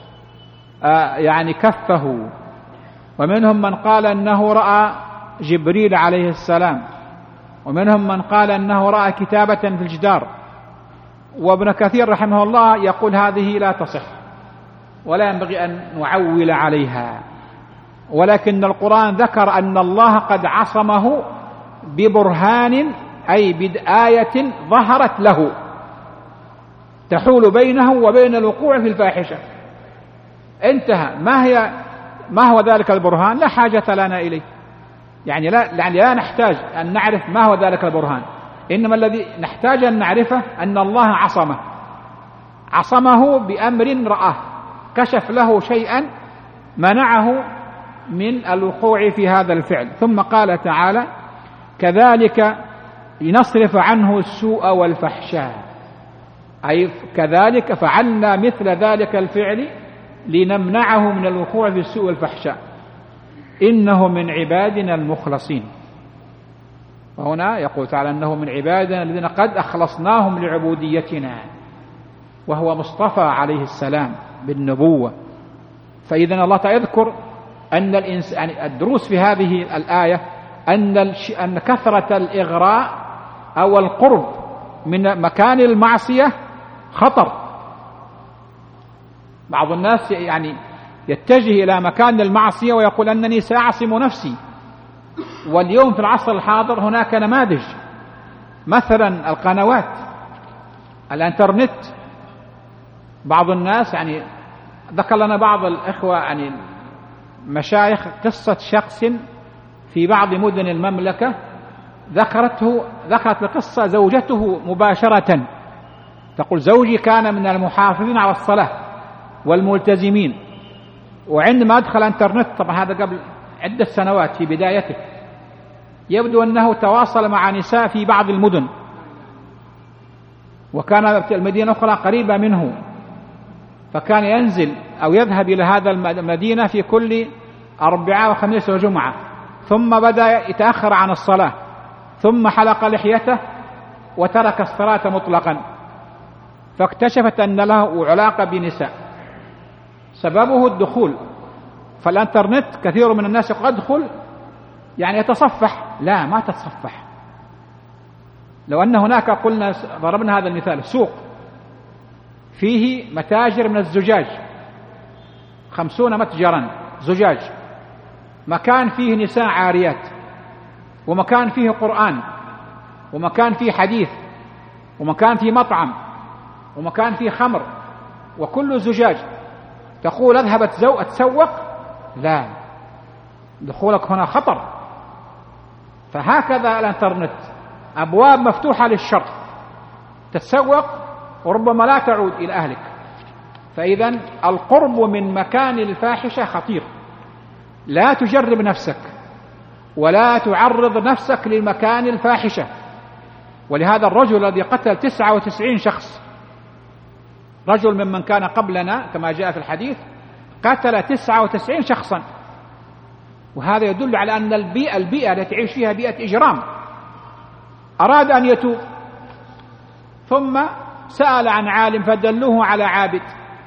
كفه، ومنهم من قال أنه رأى جبريل عليه السلام، ومنهم من قال أنه رأى كتابة في الجدار. وابن كثير رحمه الله يقول هذه لا تصح ولا ينبغي أن نعول عليها، ولكن القرآن ذكر أن الله قد عصمه ببرهان، أي بآية ظهرت له تحول بينه وبين الوقوع في الفاحشة. انتهى. ما هو ذلك البرهان؟ لا حاجة لنا إليه، لا نحتاج أن نعرف ما هو ذلك البرهان، إنما الذي نحتاج أن نعرفه أن الله عصمه بأمر رآه، كشف له شيئا منعه من الوقوع في هذا الفعل. ثم قال تعالى كذلك لنصرف عنه السوء والفحشاء، أي كذلك فعلنا مثل ذلك الفعل لنمنعه من الوقوع في السوء والفحشاء، إنه من عبادنا المخلصين. وهنا يقول تعالى أنه من عبادنا الذين قد أخلصناهم لعبوديتنا، وهو مصطفى عليه السلام بالنبوة. فإذا الله تعالى يذكر أن الدروس في هذه الآية أن كثرة الإغراء أو القرب من مكان المعصية خطر. بعض الناس يتجه إلى مكان المعصية ويقول أنني سأعصم نفسي. واليوم في العصر الحاضر هناك نماذج، مثلا القنوات، الانترنت. بعض الناس ذكر لنا بعض الإخوة مشايخ قصة شخص في بعض مدن المملكة ذكرت القصة زوجته مباشرة، تقول زوجي كان من المحافظين على الصلاة والملتزمين، وعندما أدخل الانترنت، طبعا هذا قبل عدة سنوات في بدايته، يبدو أنه تواصل مع نساء في بعض المدن، وكان المدينة أخرى قريبة منه، فكان ينزل أو يذهب إلى هذا المدينة في كل أربعاء وخميس وجمعة، ثم بدأ يتأخر عن الصلاة، ثم حلق لحيته وترك الصلاة مطلقا، فاكتشفت أن له علاقة بنساء، سببه الدخول. فالانترنت كثير من الناس قد يدخل يتصفح لا، ما تتصفح. لو أن هناك قلنا ضربنا هذا المثال سوق فيه متاجر من الزجاج 50 متجرا زجاج، مكان فيه نساء عاريات، ومكان فيه قرآن، ومكان فيه حديث، ومكان فيه مطعم، ومكان فيه خمر، وكل زجاج، تقول اذهب أتسوق؟ لا، دخولك هنا خطر. فهكذا الانترنت أبواب مفتوحة للشر، تتسوق وربما لا تعود إلى أهلك. فإذا القرب من مكان الفاحشة خطير، لا تجرب نفسك ولا تعرض نفسك للمكان الفاحشة. ولهذا الرجل الذي قتل 99 شخص، رجل ممن كان قبلنا كما جاء في الحديث قتل 99 شخصا، وهذا يدل على أن البيئة التي تعيش فيها بيئة إجرام. أراد أن يتوب ثم سأل عن عالم فدلوه على عابد،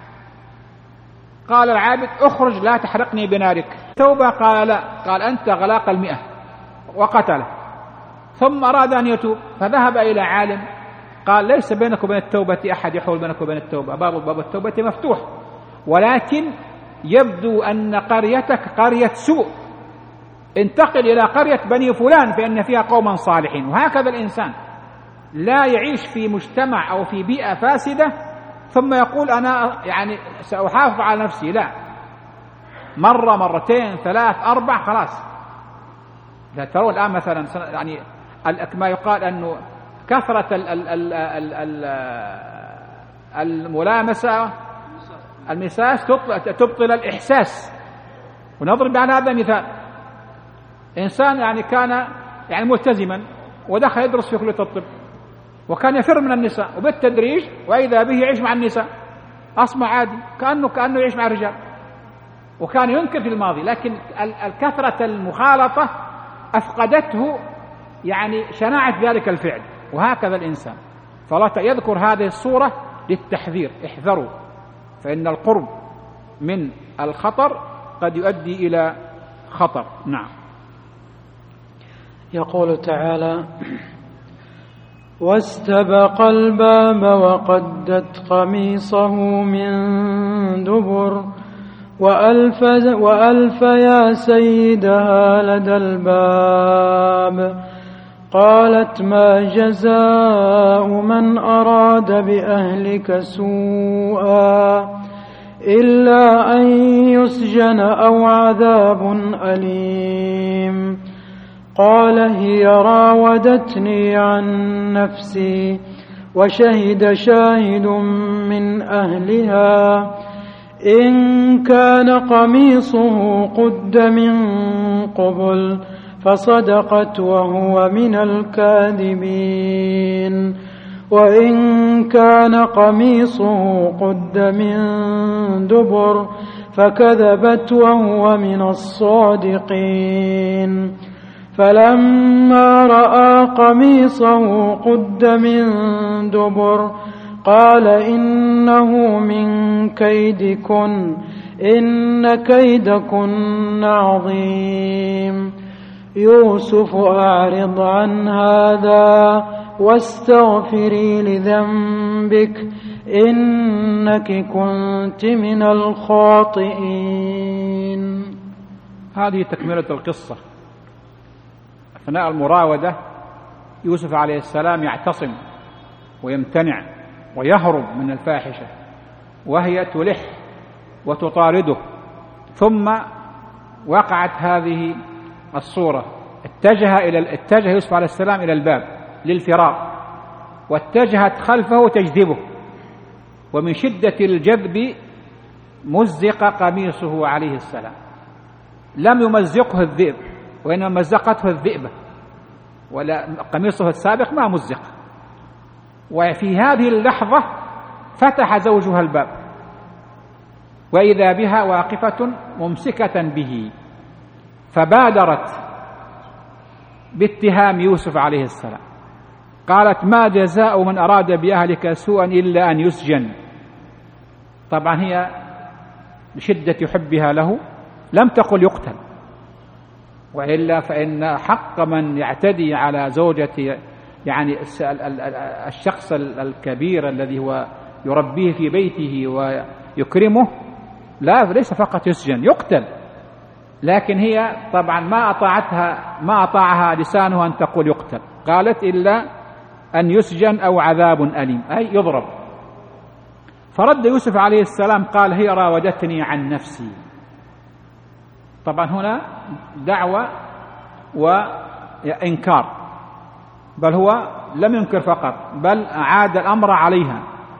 قال العابد اخرج لا تحرقني بنارك. توبة؟ قال لا، قال أنت غلاق 100 وقتله. ثم أراد أن يتوب فذهب إلى عالم قال ليس بينك وبين التوبة أحد يحول بينك وبين التوبة، باب التوبة مفتوح، ولكن يبدو أن قريتك قرية سوء، انتقل إلى قرية بني فلان فإن فيها قوما صالحين. وهكذا الإنسان لا يعيش في مجتمع أو في بيئة فاسدة ثم يقول أنا يعني سأحافظ على نفسي، لا، مرة مرتين 3 4 خلاص. لا ترون الآن مثلا يعني ما يقال أنه كثرة الملامسة المساس تبطل الإحساس. ونضرب على هذا مثال، إنسان يعني كان يعني ملتزما ودخل يدرس في كلية الطب، وكان يفر من النساء، وبالتدريج وإذا به يعيش مع النساء، أصبح عادي كأنه يعيش مع الرجال، وكان ينكر في الماضي، لكن الكثرة المخالطة أفقدته يعني شناعة ذلك الفعل. وهكذا الإنسان، فلا يذكر هذه الصورة للتحذير، احذروا، فإن القرب من الخطر قد يؤدي إلى خطر. نعم. يقول تعالى: واستبق الباب وقدت قميصه من دبر وألف يا سيدها لدى الباب. قالت: ما جزاء من أراد بأهلك سوءا إلا أن يسجن أو عذاب أليم. قال: هي راودتني عن نفسي وشهد شاهد من أهلها إن كان قميصه قد من قبل فصدقت وهو من الكاذبين وإن كان قميصه قد من دبر فكذبت وهو من الصادقين. فلما رأى قميصه قد من دبر قال إنه من كيدكن إن كيدكن عظيم. يوسف أعرض عن هذا واستغفري لذنبك إنك كنت من الخاطئين. هذه تكملة القصة. أثناء المراودة يوسف عليه السلام يعتصم ويمتنع ويهرب من الفاحشة، وهي تلح وتطارده. ثم وقعت هذه الصورة، اتجه يوسف عليه السلام إلى الباب للفرار، واتجهت خلفه تجذبه، ومن شدة الجذب مزق قميصه عليه السلام. لم يمزقه الذئب، وإنما مزقته الذئبة، ولا قميصه السابق ما مزق. وفي هذه اللحظة فتح زوجها الباب، وإذا بها واقفة ممسكة به، فبادرت باتهام يوسف عليه السلام. قالت: ما جزاء من أراد بأهلك سوءا إلا أن يسجن. طبعا هي بشدة حبها له لم تقل يقتل، وإلا فإن حق من يعتدي على زوجة يعني الشخص الكبير الذي هو يربيه في بيته ويكرمه ليس فقط يسجن، يقتل. لكن هي طبعا ما أطاعها لسانه أن تقول يقتل، قالت إلا أن يسجن أو عذاب أليم، أي يضرب. فرد يوسف عليه السلام قال هي راودتني عن نفسي. طبعا هنا دعوة وإنكار، بل هو لم ينكر فقط بل أعاد الأمر عليها.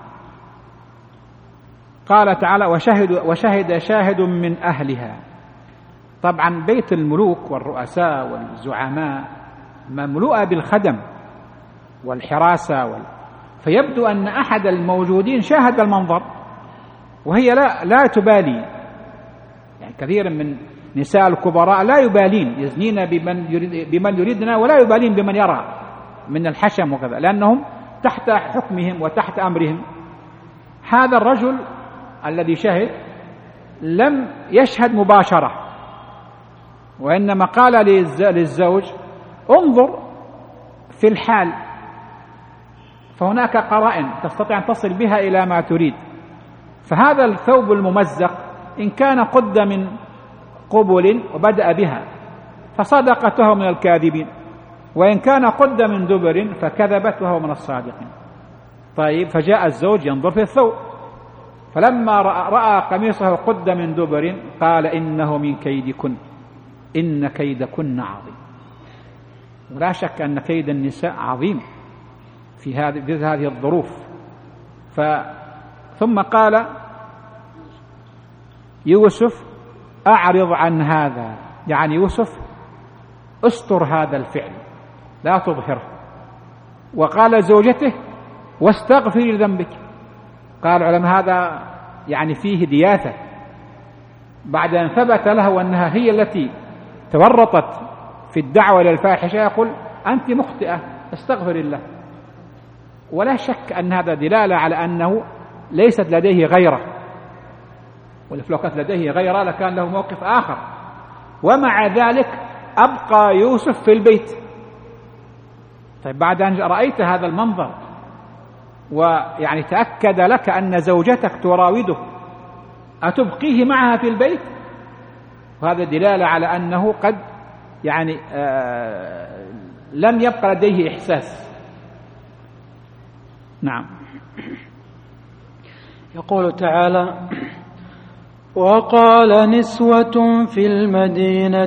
قال تعالى وشهد شاهد من أهلها. طبعا بيت الملوك والرؤساء والزعماء مملوءة بالخدم والحراسة فيبدو أن أحد الموجودين شاهد المنظر وهي لا تبالي. يعني كثير من نساء الكبراء لا يبالين، يزنين بمن يريدنا ولا يبالين بمن يرى من الحشم وكذا، لأنهم تحت حكمهم وتحت أمرهم. هذا الرجل الذي شهد لم يشهد مباشرة، وإنما قال للزوج انظر في الحال، فهناك قرائن تستطيع أن تصل بها إلى ما تريد. فهذا الثوب الممزق إن كان قد من قبل وبدأ بها فصدقته من الكاذبين، وإن كان قد من دبر فكذبت وهو من الصادقين. طيب، فجاء الزوج ينظر في الثوب، فلما رأى قميصه قد من دبر قال إنه من كيدكن إن كيدكن عظيم. ولا شك أن كيد النساء عظيم في هذه الظروف. ثم قال يوسف أعرض عن هذا، يعني يوسف استر هذا الفعل لا تظهره. وقال زوجته واستغفري لذنبك. قال العلماء هذا يعني فيه دياثة، بعد أن ثبت له أنها هي التي تورطت في الدعوة للفاحشة يقول أنت مخطئة استغفر الله. ولا شك أن هذا دلالة على أنه ليست لديه غيرة، ولو كانت لديه غيرة لكان له موقف آخر. ومع ذلك أبقى يوسف في البيت. طيب، بعد أن رأيت هذا المنظر ويعني تأكد لك أن زوجتك تراوده أتبقيه معها في البيت؟ وهذا دلالة على أنه قد يعني لم يبقى لديه إحساس. نعم. يقول تعالى وقال نسوة في المدينة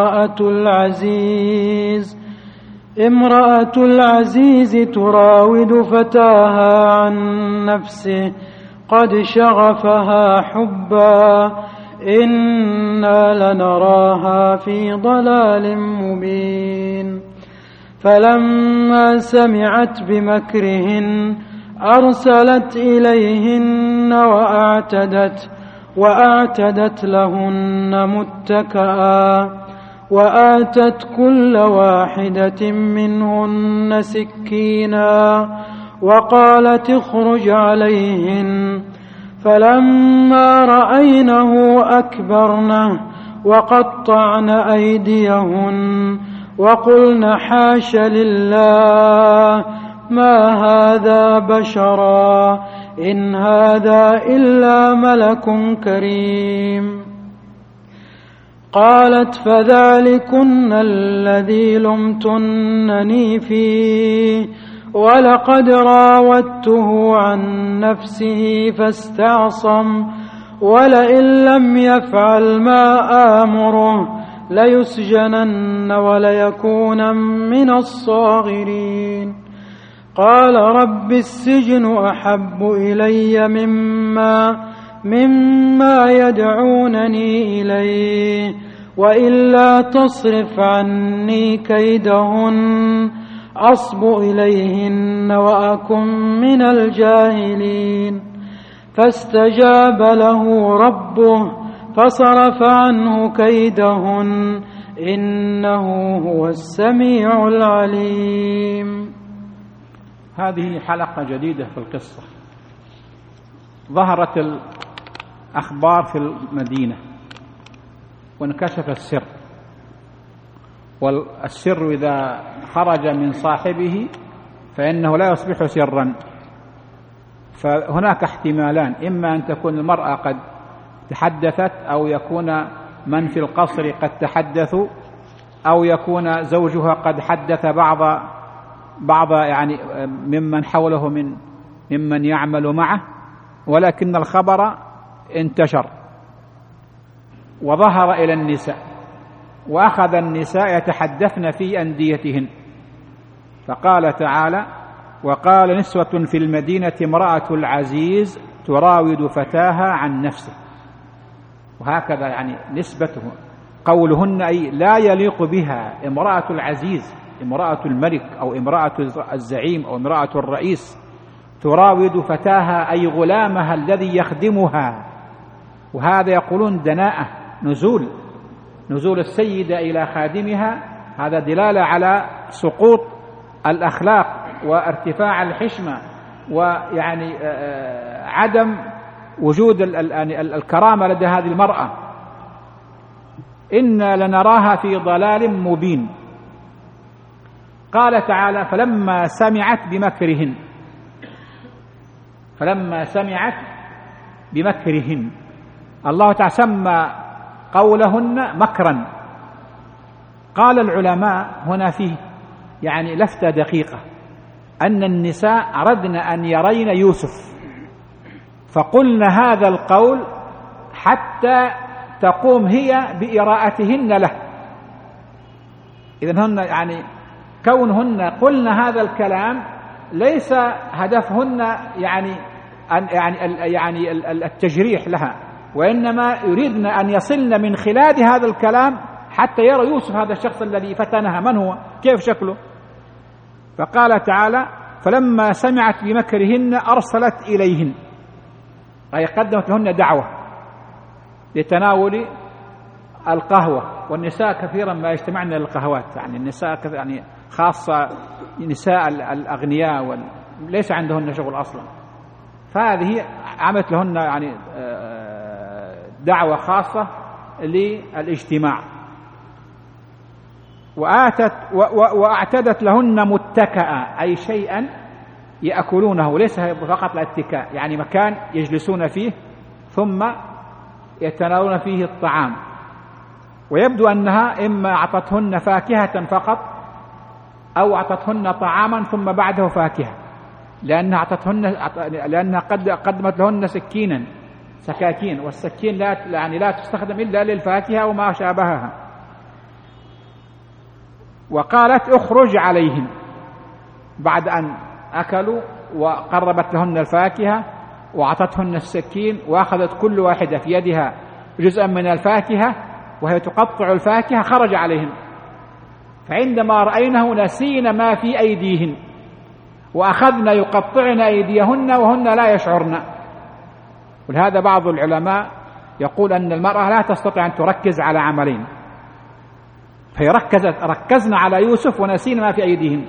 امرأة العزيز تراود فتاها عن نفسه قد شغفها حبا إنا لنراها في ضلال مبين. فلما سمعت بمكرهن أرسلت إليهن وأعتدت لهن متكئا وآتت كل واحدة منهن سكينا وقالت اخرج عليهن. فلما رأينه أكبرنه وقطعن أيديهن وقلن حاش لله ما هذا بشرا إن هذا إلا ملك كريم. قالت فذلكن الذي لمتنني فيه ولقد راودته عن نفسه فاستعصم ولئن لم يفعل ما آمره ليسجنن وليكون من الصاغرين. قال رب السجن أحب إلي مما يدعونني إليه وإلا تصرف عني كيدهن أصب إليهن وأكن من الجاهلين. فاستجاب له ربه فصرف عنه كيدهن إنه هو السميع العليم. هذه حلقة جديدة في القصة. ظهرت الأخبار في المدينة وانكشف السر والسر إذا خرج من صاحبه فإنه لا يصبح سرا. فهناك احتمالان: إما أن تكون المرأة قد تحدثت، أو يكون من في القصر قد تحدثوا، أو يكون زوجها قد حدث بعض يعني ممن حوله ممن يعمل معه، ولكن الخبر انتشر وظهر إلى النساء، وأخذ النساء يتحدثن في أنديتهن. فقال تعالى: وقال نسوة في المدينة امرأة العزيز تراود فتاها عن نفسه. وهكذا يعني نسبته، قولهن أي لا يليق بها امرأة العزيز، امرأة الملك أو امرأة الزعيم أو امرأة الرئيس، تراود فتاها أي غلامها الذي يخدمها. وهذا يقولون دناءة، نزول السيدة إلى خادمها، هذا دلالة على سقوط الأخلاق وارتفاع الحشمة، ويعني عدم وجود الكرامة لدى هذه المرأة. إنا لنراها في ضلال مبين. قال تعالى: فلما سمعت بمكرهن، الله تعالى سمى قولهن مكرا. قال العلماء هنا فيه يعني لفتة دقيقة، أن النساء أردن أن يرين يوسف، فقلن هذا القول حتى تقوم هي بإراءتهن له. إذن هن يعني كونهن قلن هذا الكلام ليس هدفهن يعني التجريح لها، وإنما يريدن أن يصلن من خلال هذا الكلام حتى يرى يوسف هذا الشخص الذي فتنها من هو، كيف شكله. فقال تعالى: فلما سمعت بمكرهن أرسلت إليهن، أي قدمت لهن دعوة لتناول القهوة. والنساء كثيرا ما يجتمعن للقهوات، يعني النساء يعني خاصة نساء الأغنياء ليس عندهن شغل أصلا، فهذه عملت لهن يعني دعوة خاصة للاجتماع. وأعتدت لهن متكئا، أي شيئا يأكلونه، ليس فقط الاتكاء، يعني مكان يجلسون فيه ثم يتناولون فيه الطعام. ويبدو أنها إما أعطتهن فاكهة فقط، أو أعطتهن طعاما ثم بعده فاكهة، لأنها قدمت لهن سكاكين، والسكين لا تستخدم إلا للفاكهة وما شابهها. وقالت: اخرج عليهم، بعد أن أكلوا وقربت لهن الفاكهة وأعطتهن السكين، وأخذت كل واحدة في يدها جزءا من الفاكهة وهي تقطع الفاكهة، خرج عليهم. فعندما رأينه نسين ما في أيديهن وأخذن يقطعن أيديهن وهن لا يشعرن. ولهذا بعض العلماء يقول أن المرأة لا تستطيع أن تركز على عملين، ركزن على يوسف ونسين ما في أيديهن،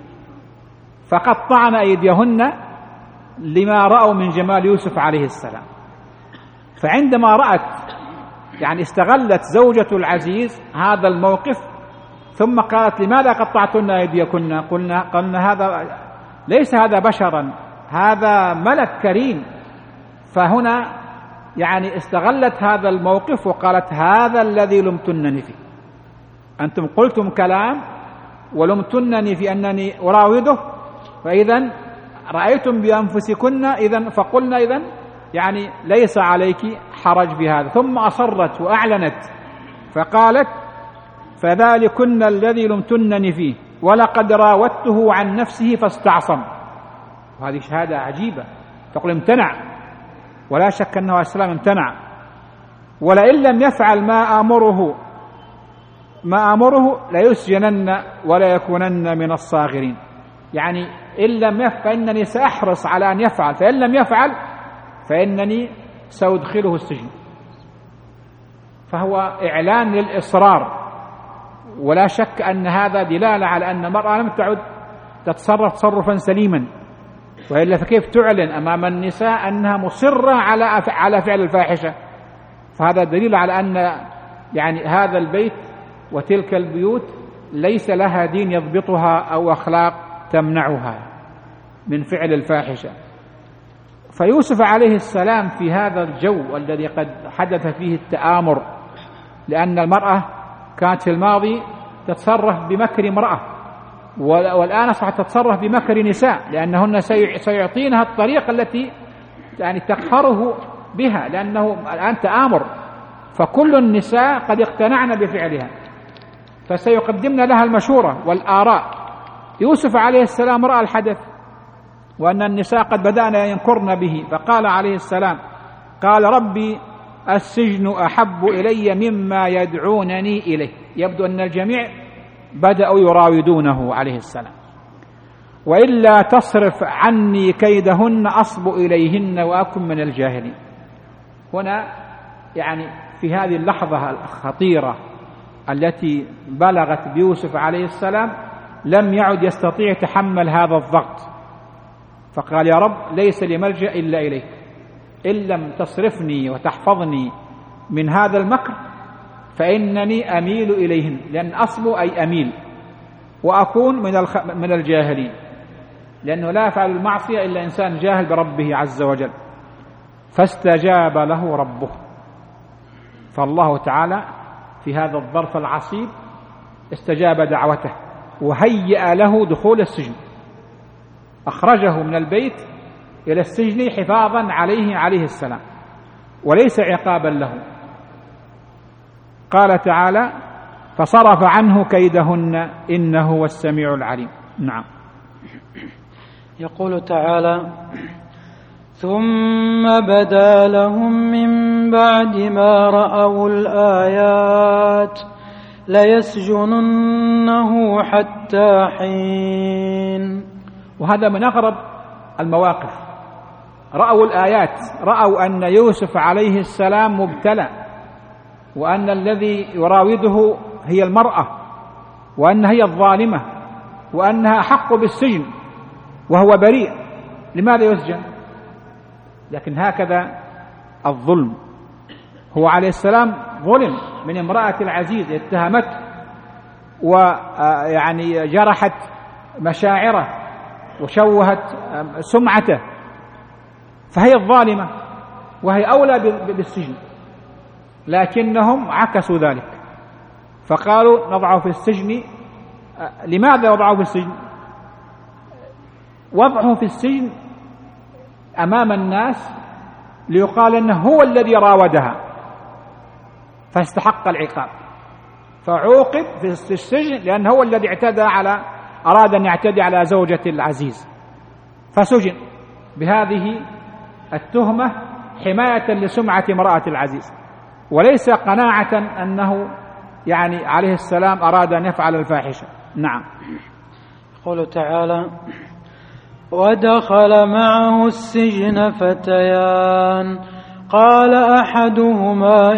فقطعن أيديهن لما رأوا من جمال يوسف عليه السلام. فعندما رأت يعني استغلت زوجة العزيز هذا الموقف، ثم قالت: لماذا قطعتن أيديكن؟ قلنا هذا ليس هذا بشرا، هذا ملك كريم. فهنا يعني استغلت هذا الموقف وقالت: هذا الذي لمتنني فيه، أنتم قلتم كلام ولمتنني في أنني أراوده، فإذا رأيتم بأنفسكن فقلنا إذن يعني ليس عليك حرج بهذا. ثم أصرت وأعلنت فقالت: فذلكن الذي لمتنني فيه ولقد راودته عن نفسه فاستعصم. وهذه شهادة عجيبة، تقول امتنع، ولا شك أنه عليه السلام امتنع. ولئن لم يفعل ما أمره ليسجنن ولا يكونن من الصاغرين، يعني إن لم يفعل فإنني سأحرص على أن يفعل، فإن لم يفعل فإنني سأدخله السجن. فهو إعلان للإصرار، ولا شك أن هذا دلالة على أن المرأة لم تعد تتصرف تصرفا سليما، وإلا فكيف تعلن أمام النساء أنها مصرة على فعل الفاحشة؟ فهذا دليل على أن يعني هذا البيت وتلك البيوت ليس لها دين يضبطها أو أخلاق تمنعها من فعل الفاحشة. فيوسف عليه السلام في هذا الجو الذي قد حدث فيه التآمر، لأن المرأة كانت في الماضي تتصرف بمكر امرأة، والآن أصبحت تتصرف بمكر نساء، لأنهن سيعطينها الطريقة التي يعني تقهره بها، لأنه الآن تآمر، فكل النساء قد اقتنعن بفعلها، فسيقدمن لها المشورة والآراء. يوسف عليه السلام رأى الحدث وأن النساء قد بدأن ينكرن به، فقال عليه السلام: قال ربي السجن أحب إلي مما يدعونني إليه. يبدو أن الجميع بدأوا يراودونه عليه السلام. وإلا تصرف عني كيدهن أصب إليهن وأكن من الجاهلين. هنا يعني في هذه اللحظة الخطيرة التي بلغت بيوسف عليه السلام لم يعد يستطيع تحمل هذا الضغط، فقال: يا رب ليس لي ملجأ إلا إليك، إن لم تصرفني وتحفظني من هذا المكر فإنني أميل إليهن، لأن أصبو أي أميل، وأكون من الجاهلين، لأنه لا يفعل المعصية إلا إنسان جاهل بربه عز وجل. فاستجاب له ربه، فالله تعالى في هذا الظرف العصيب استجاب دعوته وهيأ له دخول السجن، أخرجه من البيت إلى السجن حفاظا عليه السلام وليس عقابا له. قال تعالى: فصرف عنه كيدهن إنه هو السميع العليم. نعم. يقول تعالى: ثم بدا لهم من بعد ما رأوا الآيات ليسجننه حتى حين. وهذا من أغرب المواقف. رأوا الآيات، رأوا أن يوسف عليه السلام مبتلى، وأن الذي يراوده هي المرأة، وأنها هي الظالمة، وأنها أحق بالسجن وهو بريء، لماذا يسجن؟ لكن هكذا الظلم. هو عليه السلام ظلم من امرأة العزيز، اتهمته ويعني جرحت مشاعره وشوهت سمعته، فهي الظالمة وهي أولى بالسجن، لكنهم عكسوا ذلك فقالوا نضعه في السجن. لماذا وضعه في السجن؟ وضعه في السجن أمام الناس ليقال أنه هو الذي راودها فاستحق العقاب، فعوقب في السجن لأنه هو الذي أراد أن يعتدي على زوجة العزيز، فسجن بهذه التهمة حماية لسمعة امرأة العزيز، وليس قناعة أنه يعني عليه السلام أراد أن يفعل الفاحشة. نعم. يقول تعالى: ودخل معه السجن فتيان قال أحدهما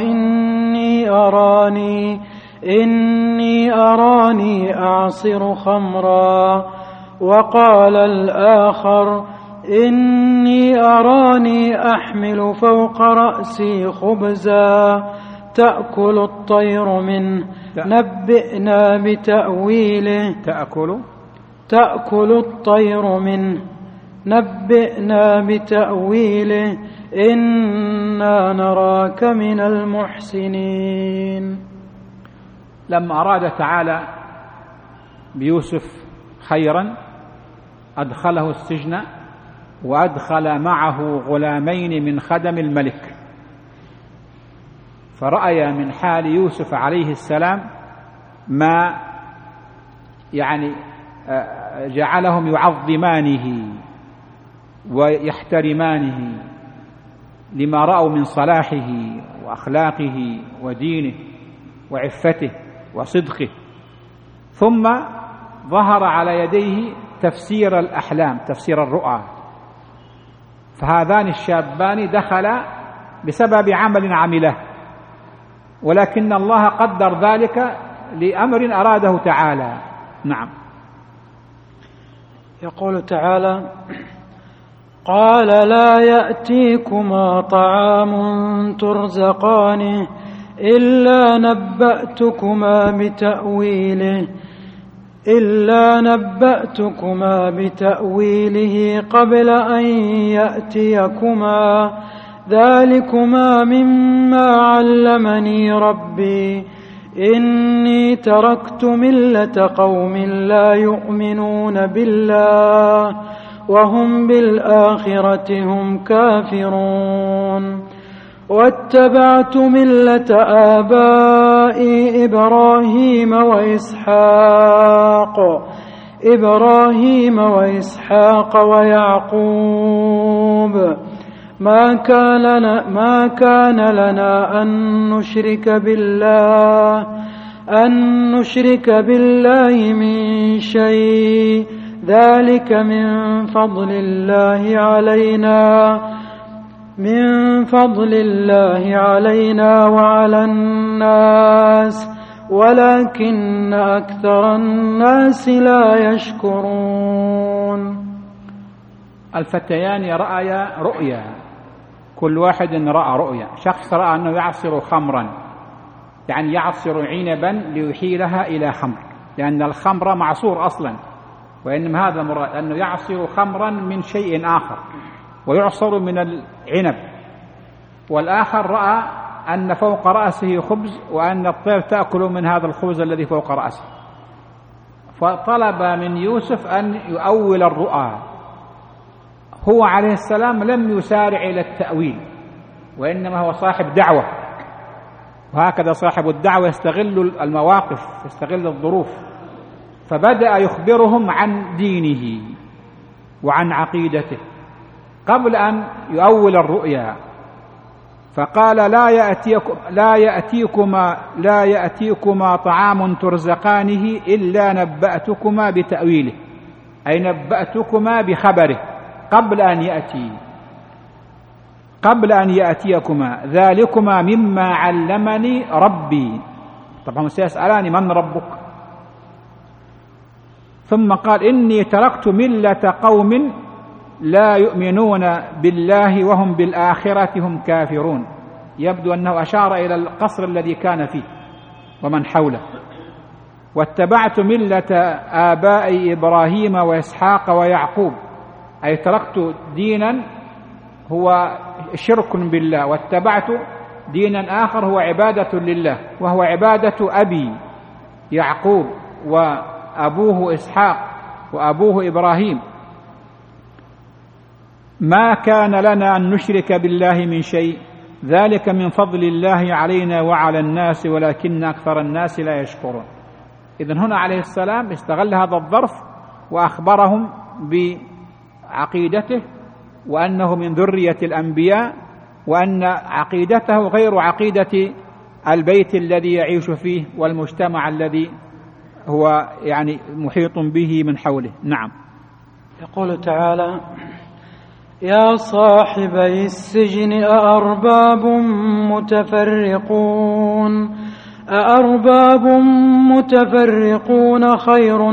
إني أراني أعصر خمرا، وقال الآخر إني أراني أحمل فوق رأسي خبزا تأكل الطير منه نبئنا بتأويله. تأكل الطير منه نبئنا بتأويله إنا نراك من المحسنين. لما أراد تعالى بيوسف خيرا أدخله السجن وأدخل معه غلامين من خدم الملك، فرأي من حال يوسف عليه السلام ما يعني جعلهم يعظمانه ويحترمانه لما رأوا من صلاحه وأخلاقه ودينه وعفته وصدقه. ثم ظهر على يديه تفسير الأحلام، تفسير الرؤى، فهذان الشابان دخلا بسبب عمل عمله، ولكن الله قدر ذلك لأمر أراده تعالى. نعم. يقول تعالى: قال لا يأتيكما طعام ترزقانه إلا نبأتكما بتأويله إلا نبأتكما بتأويله قبل أن يأتيكما ذلكما مما علمني ربي إني تركت ملة قوم لا يؤمنون بالله وهم بالآخرة هم كافرون واتبعت ملة آبائي إبراهيم وإسحاق ويعقوب ما كان لنا أن نشرك بالله من شيء ذلك من فضل الله علينا وعلى الناس ولكن أكثر الناس لا يشكرون. الفتيان رأيا رؤيا، كل واحد رأى رؤيا. شخص رأى أنه يعصر خمرا، يعني يعصر عنبا ليحيلها إلى خمر، لأن الخمر معصور أصلا، وإنما هذا مراد أنه يعصر خمرا من شيء آخر ويعصر من العنب. والآخر رأى أن فوق رأسه خبز وأن الطير تأكل من هذا الخبز الذي فوق رأسه، فطلب من يوسف أن يؤول الرؤى. هو عليه السلام لم يسارع إلى التأويل، وإنما هو صاحب دعوة، وهكذا صاحب الدعوة يستغل المواقف، يستغل الظروف، فبدأ يخبرهم عن دينه وعن عقيدته قبل أن يؤول الرؤيا. فقال لا يأتيكما طعام ترزقانه إلا نبأتكما بتأويله، أي نبأتكما بخبره قبل أن يأتيكما ذلكما مما علمني ربي. طبعا سيسألاني من ربك؟ ثم قال إني تركت ملة قوم لا يؤمنون بالله وهم بالآخرة هم كافرون. يبدو أنه أشار إلى القصر الذي كان فيه ومن حوله. واتبعت ملة آبائي إبراهيم وإسحاق ويعقوب، أي تركت دينا هو شرك بالله، واتبعت دينا آخر هو عبادة لله، وهو عبادة أبي يعقوب وأبوه إسحاق وأبوه إبراهيم. ما كان لنا أن نشرك بالله من شيء ذلك من فضل الله علينا وعلى الناس ولكن أكثر الناس لا يشكرون. إذن هنا عليه السلام استغل هذا الظرف وأخبرهم بعقيدته وأنه من ذرية الأنبياء، وأن عقيدته غير عقيدة البيت الذي يعيش فيه والمجتمع الذي هو يعني محيط به من حوله. نعم. يقول تعالى: يا صاحبي السجن أأرباب متفرقون خير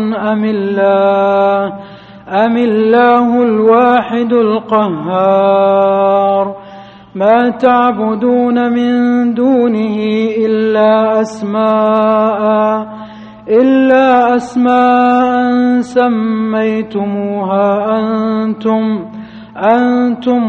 أم الله الواحد القهار ما تعبدون من دونه إلا أسماء سميتموها أنتم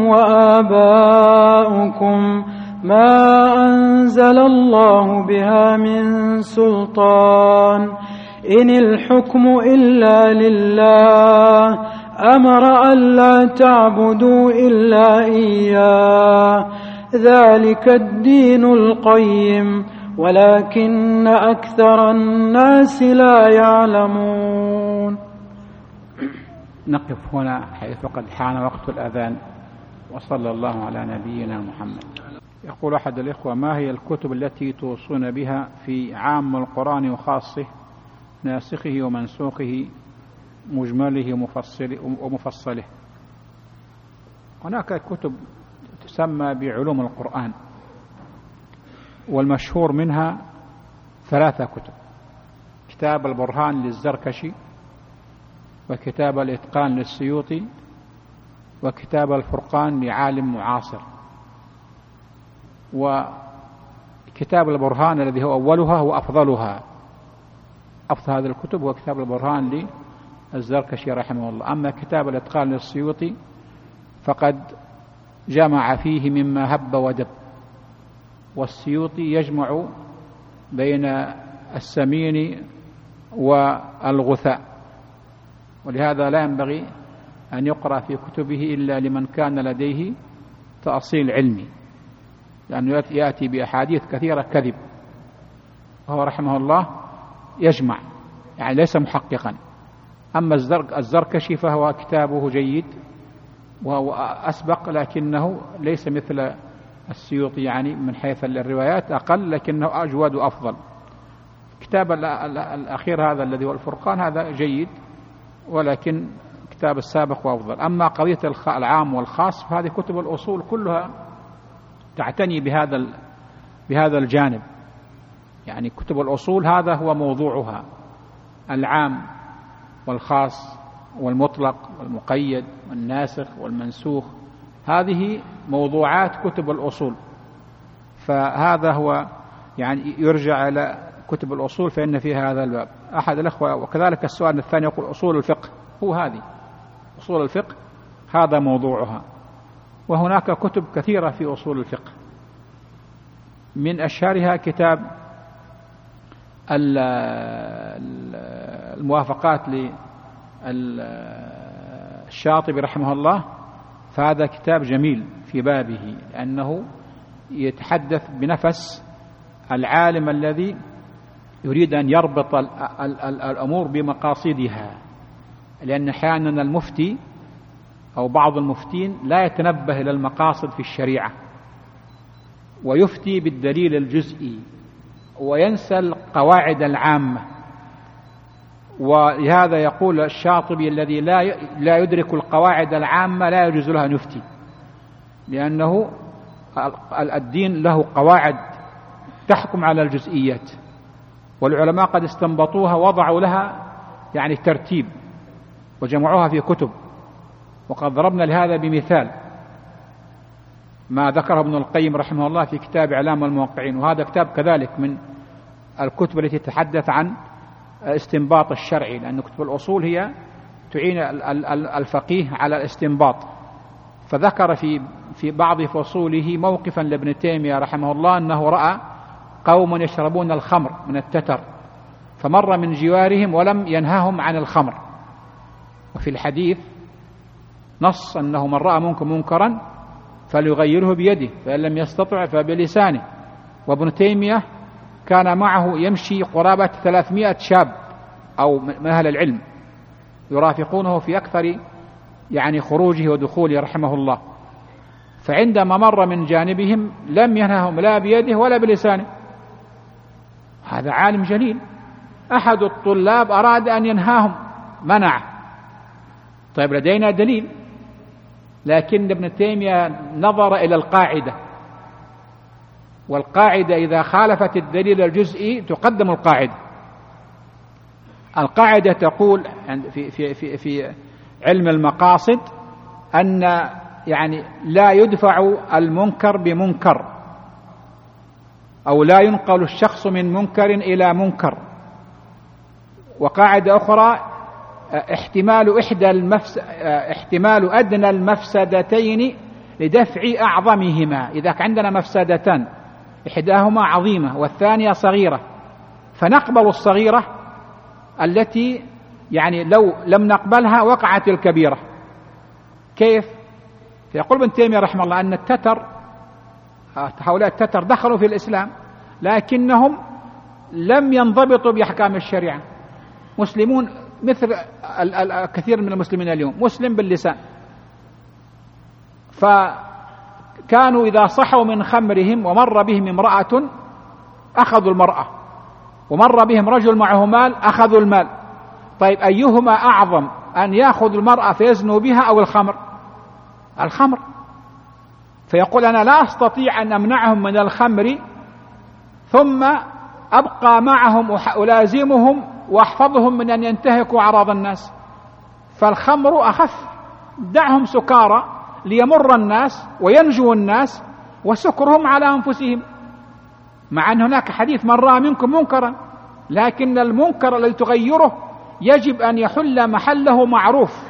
وآباؤكم ما أنزل الله بها من سلطان إن الحكم إلا لله أمر ألا تعبدوا إلا إياه ذلك الدين القيم ولكن أكثر الناس لا يعلمون. نقف هنا حيث قد حان وقت الأذان، وصلى الله على نبينا محمد. يقول أحد الإخوة: ما هي الكتب التي توصون بها في عام القرآن وخاصه، ناسخه ومنسوخه، مجمله ومفصله؟ هناك كتب تسمى بعلوم القرآن، والمشهور منها 3 كتب: كتاب البرهان للزركشي، وكتاب الإتقان للسيوطي، وكتاب الفرقان لعالم معاصر. وكتاب البرهان الذي هو أولها هو أفضلها، أفضل هذه الكتب هو كتاب البرهان للزركشي رحمه الله. أما كتاب الإتقان للسيوطي فقد جمع فيه مما هب ودب، والسيوطي يجمع بين السمين والغثاء، ولهذا لا ينبغي أن يقرأ في كتبه إلا لمن كان لديه تأصيل علمي، لأنه يأتي بأحاديث كثيرة كذب، وهو رحمه الله يجمع، يعني ليس محققا. أما الزركشي فهو كتابه جيد وهو أسبق، لكنه ليس مثل السيوطي، يعني من حيث الروايات أقل، لكنه أجود وأفضل. كتاب الأخير هذا الذي هو الفرقان هذا جيد، ولكن كتاب السابق وأفضل. أما قضية العام والخاص فهذه كتب الأصول كلها تعتني بهذا الجانب، يعني كتب الأصول هذا هو موضوعها، العام والخاص والمطلق والمقيد والناسخ والمنسوخ، هذه موضوعات كتب الأصول. فهذا هو يعني يرجع إلى كتب الأصول فإن فيها هذا الباب. أحد الأخوة وكذلك السؤال الثاني يقول أصول الفقه، هو هذه أصول الفقه هذا موضوعها، وهناك كتب كثيرة في أصول الفقه، من أشهرها كتاب الموافقات للشاطبي رحمه الله، فهذا كتاب جميل في بابه، لأنه يتحدث بنفس العالم الذي يريد أن يربط الأمور بمقاصدها، لأن أحيانا المفتي أو بعض المفتين لا يتنبه إلى المقاصد في الشريعة، ويفتي بالدليل الجزئي وينسى القواعد العامة. ولهذا يقول الشاطبي الذي لا يدرك القواعد العامة لا يجوز له أن يفتي، لأنه الدين له قواعد تحكم على الجزئيات، والعلماء قد استنبطوها وضعوا لها يعني ترتيب وجمعوها في كتب. وقد ضربنا لهذا بمثال ما ذكره ابن القيم رحمه الله في كتاب إعلام الموقعين، وهذا كتاب كذلك من الكتب التي تتحدث عن الاستنباط الشرعي، لأن كتب الأصول هي تعين الفقيه على الاستنباط. فذكر في بعض فصوله موقفا لابن تيمية رحمه الله أنه رأى قوم يشربون الخمر من التتر، فمر من جوارهم ولم ينههم عن الخمر. وفي الحديث نص أنه من رأى منكم منكرا فليغيره بيده، فإن لم يستطع فبلسانه. وابن تيمية كان معه يمشي قرابة 300 شاب أو من أهل العلم يرافقونه في أكثر يعني خروجه ودخوله رحمه الله، فعندما مر من جانبهم لم ينههم لا بيده ولا بلسانه. هذا عالم جليل. أحد الطلاب أراد أن ينهاهم منعه، طيب لدينا دليل، لكن ابن تيمية نظر إلى القاعدة، والقاعدة إذا خالفت الدليل الجزئي تقدم القاعدة. القاعدة تقول في علم المقاصد أن يعني لا يدفع المنكر بمنكر، أو لا ينقل الشخص من منكر إلى منكر. وقاعدة أخرى احتمال أدنى المفسدتين لدفع أعظمهما. إذا عندنا مفسدتان إحداهما عظيمة والثانية صغيرة، فنقبل الصغيرة التي يعني لو لم نقبلها وقعت الكبيرة. كيف؟ فيقول ابن تيمية رحمه الله أن هؤلاء التتر دخلوا في الإسلام لكنهم لم ينضبطوا بأحكام الشريعة، مسلمون مثل الكثير من المسلمين اليوم، مسلم باللسان. فكانوا إذا صحوا من خمرهم ومر بهم امرأة أخذوا المرأة، ومر بهم رجل معه مال أخذوا المال. طيب أيهما أعظم، أن يأخذ المرأة فيزنوا بها أو الخمر؟ الخمر. فيقول أنا لا أستطيع أن أمنعهم من الخمر ثم أبقى معهم ألازمهم وأحفظهم من أن ينتهكوا أعراض الناس، فالخمر أخف، دعهم سكارى ليمر الناس وينجو الناس وسكرهم على أنفسهم، مع أن هناك حديث من رأى منكم منكرا لكن المنكر الذي تغيره يجب أن يحل محله معروف،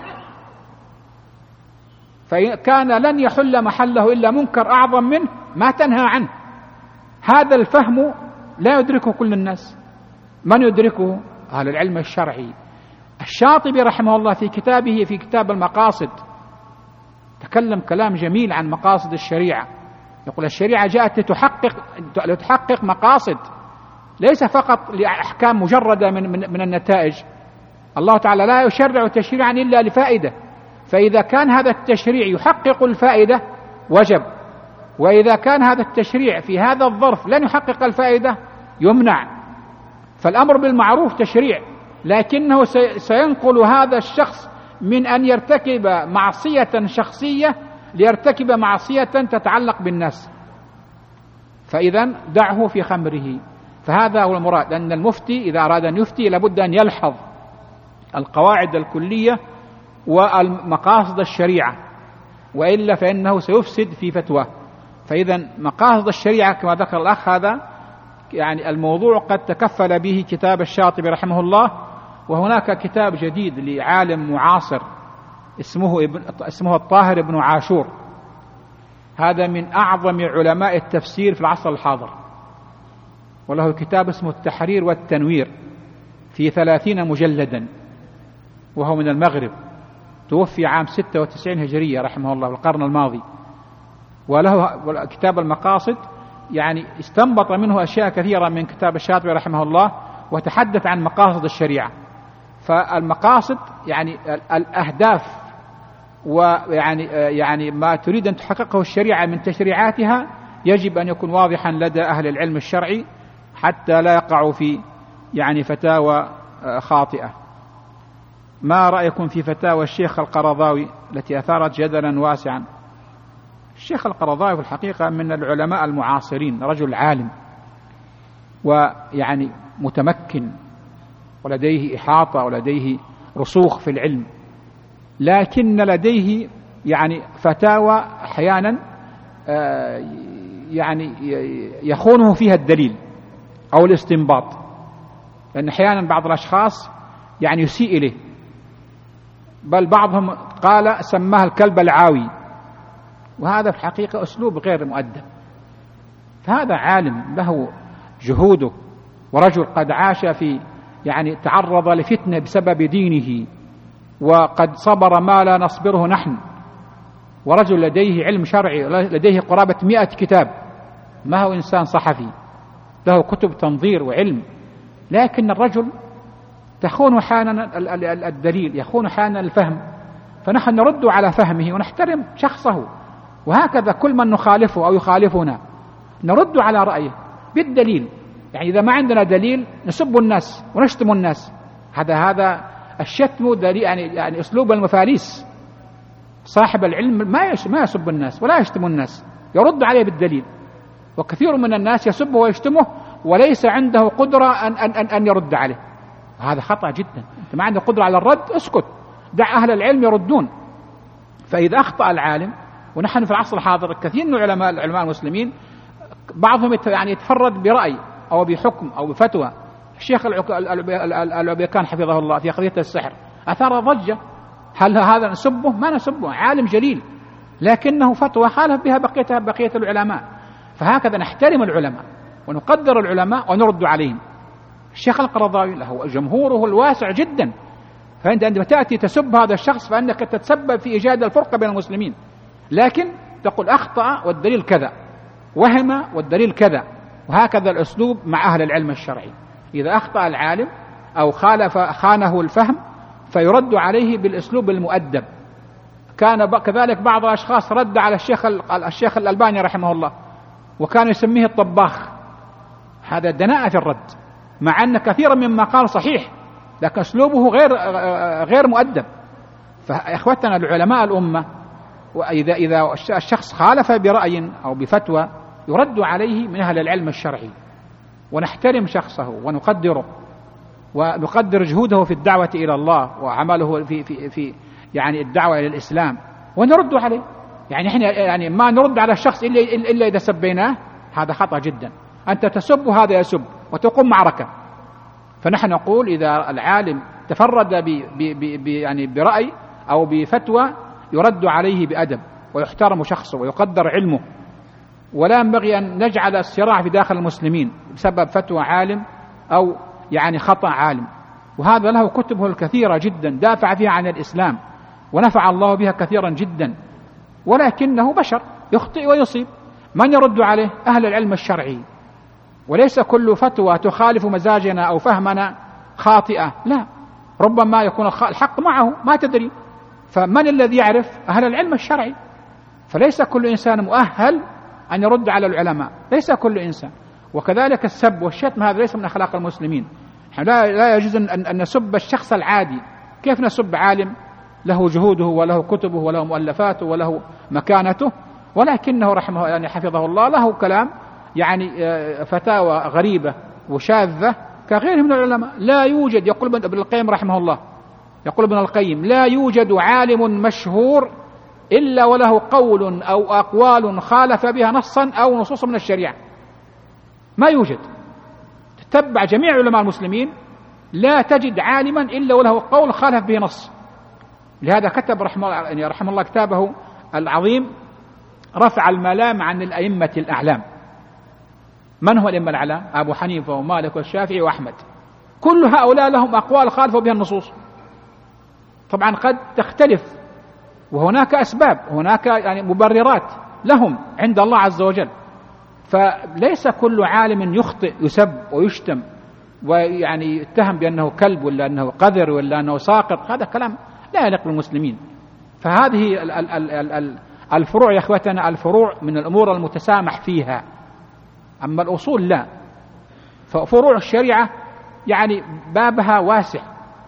فإن كان لن يحل محله إلا منكر أعظم منه ما تنهى عنه. هذا الفهم لا يدركه كل الناس. من يدركه؟ أهل العلم الشرعي. الشاطبي رحمه الله في كتابه في كتاب المقاصد تكلم كلام جميل عن مقاصد الشريعة. يقول الشريعة جاءت لتحقق مقاصد، ليس فقط لأحكام مجردة من النتائج. الله تعالى لا يشرع تشريعا إلا لفائدة، فإذا كان هذا التشريع يحقق الفائدة وجب، وإذا كان هذا التشريع في هذا الظرف لن يحقق الفائدة يمنع. فالأمر بالمعروف تشريع، لكنه سينقل هذا الشخص من أن يرتكب معصية شخصية ليرتكب معصية تتعلق بالناس، فإذا دعه في خمره. فهذا هو المراد، أن المفتي إذا أراد أن يفتي لابد أن يلحظ القواعد الكلية والمقاصد الشريعة، وإلا فإنه سيفسد في فتواه. فإذا مقاصد الشريعة كما ذكر الأخ هذا يعني الموضوع قد تكفل به كتاب الشاطبي رحمه الله. وهناك كتاب جديد لعالم معاصر اسمه الطاهر بن عاشور، هذا من أعظم علماء التفسير في العصر الحاضر، وله كتاب اسمه التحرير والتنوير في 30 مجلدا، وهو من المغرب، توفي عام 96 هجرية رحمه الله في القرن الماضي. وله كتاب المقاصد يعني استنبط منه أشياء كثيرة من كتاب الشاطبي رحمه الله، وتحدث عن مقاصد الشريعة. فالمقاصد يعني الأهداف، ويعني ما تريد أن تحققه الشريعة من تشريعاتها يجب أن يكون واضحا لدى أهل العلم الشرعي حتى لا يقعوا في يعني فتاوى خاطئة. ما رأيكم في فتاوى الشيخ القرضاوي التي أثارت جدلا واسعا؟ الشيخ القرضاوي في الحقيقة من العلماء المعاصرين، رجل عالم ويعني متمكن ولديه إحاطة ولديه رسوخ في العلم، لكن لديه يعني فتاوى أحيانا يعني يخونه فيها الدليل أو الاستنباط، لأن أحيانا بعض الأشخاص يعني يسيء إليه، بل بعضهم قال سماه الكلب العاوي، وهذا في الحقيقة أسلوب غير مؤدب. فهذا عالم له جهوده، ورجل قد عاش في يعني تعرض لفتنة بسبب دينه، وقد صبر ما لا نصبره نحن، ورجل لديه علم شرعي، لديه قرابة 100 كتاب، ما هو إنسان صحفي، له كتب تنظير وعلم، لكن الرجل تخون حانا الدليل، يخون حانا الفهم، فنحن نرد على فهمه ونحترم شخصه، وهكذا كل من نخالفه أو يخالفنا نرد على رأيه بالدليل. يعني إذا ما عندنا دليل نسب الناس ونشتم الناس، هذا الشتم دليل يعني أسلوب المفاليس. صاحب العلم ما يسب الناس ولا يشتم الناس، يرد عليه بالدليل. وكثير من الناس يسبه ويشتمه وليس عنده قدرة أن يرد عليه، هذا خطأ جدا. أنت ما عندك قدرة على الرد، اسكت، دع أهل العلم يردون. فإذا أخطأ العالم، ونحن في العصر الحاضر كثير من العلماء المسلمين بعضهم يعني يتفرد برأي أو بحكم أو بفتوى. الشيخ العبيكان حفظه الله في قضية السحر أثار ضجة، هل هذا نسبه؟ ما نسبه، عالم جليل، لكنه فتوى خالف بها بقية العلماء. فهكذا نحترم العلماء ونقدر العلماء ونرد عليهم. الشيخ القرضاوي له جمهوره الواسع جدا، فأنت عندما تأتي تسب هذا الشخص فإنك تتسبب في إيجاد الفرقة بين المسلمين، لكن تقول أخطأ والدليل كذا، وهم والدليل كذا. وهكذا الأسلوب مع أهل العلم الشرعي، إذا أخطأ العالم أو خانه الفهم فيرد عليه بالأسلوب المؤدب. كان كذلك بعض الأشخاص رد على الشيخ الألباني رحمه الله، وكان يسميه الطباخ، هذا دناءة في الرد، مع أن كثيرا مما قال صحيح لكن أسلوبه غير مؤدب. فإخوتنا العلماء الأمة، وإذا الشخص خالف برأي أو بفتوى يرد عليه من أهل العلم الشرعي، ونحترم شخصه ونقدره ونقدر جهوده في الدعوة إلى الله وعمله في يعني الدعوة إلى الإسلام، ونرد عليه. يعني إحنا يعني ما نرد على الشخص إلا إذا سبيناه، هذا خطأ جدا. أنت تسب وهذا يسب وتقوم معركة، فنحن نقول إذا العالم تفرد يعني برأي أو بفتوى يرد عليه بأدب ويحترم شخصه ويقدر علمه، ولا ينبغي أن نجعل الصراع في داخل المسلمين بسبب فتوى عالم أو يعني خطأ عالم. وهذا له كتبه الكثيرة جدا دافع فيها عن الإسلام ونفع الله بها كثيرا جدا، ولكنه بشر يخطئ ويصيب. من يرد عليه؟ أهل العلم الشرعي. وليس كل فتوى تخالف مزاجنا أو فهمنا خاطئة، لا، ربما يكون الحق معه ما تدري. فمن الذي يعرف؟ أهل العلم الشرعي. فليس كل إنسان مؤهل أن يرد على العلماء، ليس كل إنسان. وكذلك السب والشتم هذا ليس من أخلاق المسلمين. لا يجوز أن نسب الشخص العادي. كيف نسب عالم له جهوده وله كتبه وله مؤلفاته وله مكانته، ولكنه رحمه يعني حفظه الله له كلام يعني فتاوى غريبة وشاذة كغيره من العلماء. لا يوجد، يقول ابن القيم رحمه الله، يقول ابن القيم: لا يوجد عالم مشهور إلا وله قول أو أقوال خالف بها نصا أو نصوص من الشريعة. ما يوجد. تتبع جميع علماء المسلمين لا تجد عالما إلا وله قول خالف به نص. لهذا كتب رحمه الله كتابه العظيم رفع الملام عن الأئمة الأعلام. من هو الأئمة الأعلام؟ أبو حنيفة ومالك والشافعي وأحمد. كل هؤلاء لهم أقوال خالفوا بها النصوص. طبعا قد تختلف، وهناك أسباب، هناك يعني مبررات لهم عند الله عز وجل. فليس كل عالم يخطئ يسب ويشتم ويعني يتهم بأنه كلب ولا أنه قذر ولا أنه ساقط. هذا كلام لا يليق بالمسلمين. فهذه الفروع يا أخوتنا، الفروع من الأمور المتسامح فيها، أما الأصول لا. ففروع الشريعة يعني بابها واسع،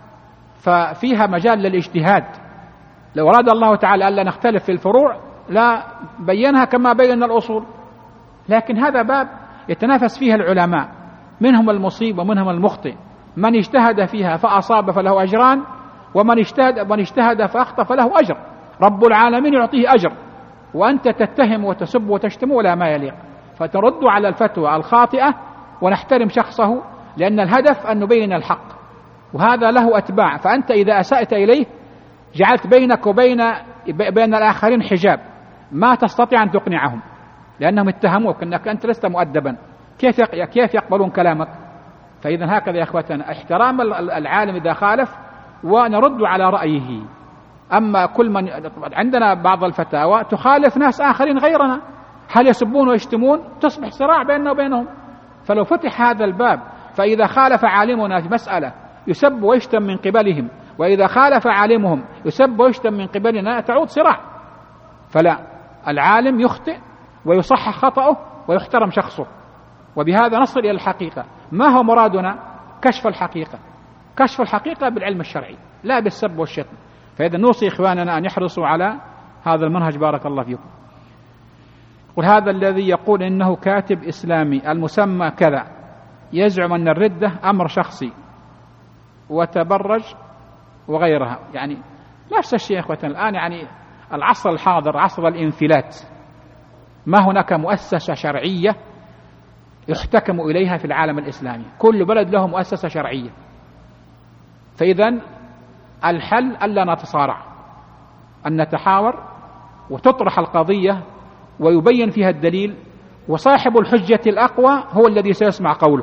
ففيها مجال للاجتهاد. لو أراد الله تعالى ألا نختلف في الفروع لا بينها كما بين الأصول، لكن هذا باب يتنافس فيها العلماء، منهم المصيب ومنهم المخطئ. من اجتهد فيها فأصاب فله أجران، ومن اجتهد فأخطأ فله أجر. رب العالمين يعطيه أجر، وأنت تتهم وتسب وتشتم ولا ما يليق. فترد على الفتوى الخاطئة ونحترم شخصه، لأن الهدف أن نبين الحق، وهذا له أتباع. فأنت إذا أسأت إليه جعلت بينك وبين الآخرين حجاب، ما تستطيع أن تقنعهم، لأنهم اتهموك أنك أنت لست مؤدبا. كيف يقبلون كلامك؟ فإذا هكذا يا أخوتنا احترام العالم إذا خالف ونرد على رأيه. أما كل من عندنا بعض الفتاوى تخالف ناس آخرين غيرنا، هل يسبون ويشتمون؟ تصبح صراع بيننا وبينهم. فلو فتح هذا الباب، فإذا خالف عالمنا في مسألة يسب ويشتم من قبلهم، وإذا خالف عالمهم يسب ويشتم من قبلنا، تعود صراع. فلا، العالم يخطئ ويصحح خطأه ويحترم شخصه، وبهذا نصل إلى الحقيقة. ما هو مرادنا؟ كشف الحقيقة. كشف الحقيقة بالعلم الشرعي لا بالسب والشتم. فإذا نوصي إخواننا أن يحرصوا على هذا المنهج. بارك الله فيكم. وهذا الذي يقول إنه كاتب إسلامي المسمى كذا يزعم أن الردة أمر شخصي وتبرج وغيرها، يعني نفس الشيء يا إخوتنا. الآن يعني العصر الحاضر عصر الانفلات، ما هناك مؤسسة شرعية يحتكم إليها في العالم الإسلامي، كل بلد له مؤسسة شرعية. فإذن الحل ألا نتصارع، أن نتحاور وتطرح القضية ويبين فيها الدليل، وصاحب الحجة الأقوى هو الذي سيسمع قوله.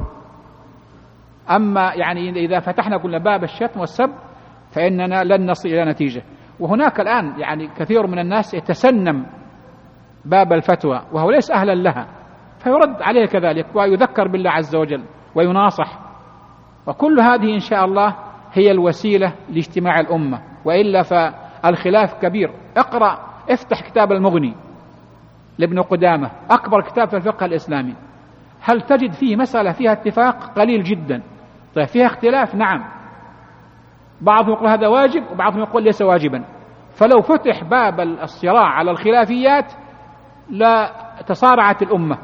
أما يعني إذا فتحنا قلنا باب الشتم والسب فإننا لن نصل إلى نتيجة. وهناك الآن يعني كثير من الناس يتسنم باب الفتوى وهو ليس أهلا لها، فيرد عليه كذلك ويذكر بالله عز وجل ويناصح. وكل هذه إن شاء الله هي الوسيلة لاجتماع الأمة، وإلا فالخلاف كبير. افتح كتاب المغني لابن قدامة، أكبر كتاب في الفقه الإسلامي، هل تجد فيه مسألة فيها اتفاق؟ قليل جدا. طيب فيها اختلاف؟ نعم، بعضهم يقول هذا واجب وبعضهم يقول ليس واجبا. فلو فتح باب الصراع على الخلافيات لا تصارعت الأمة.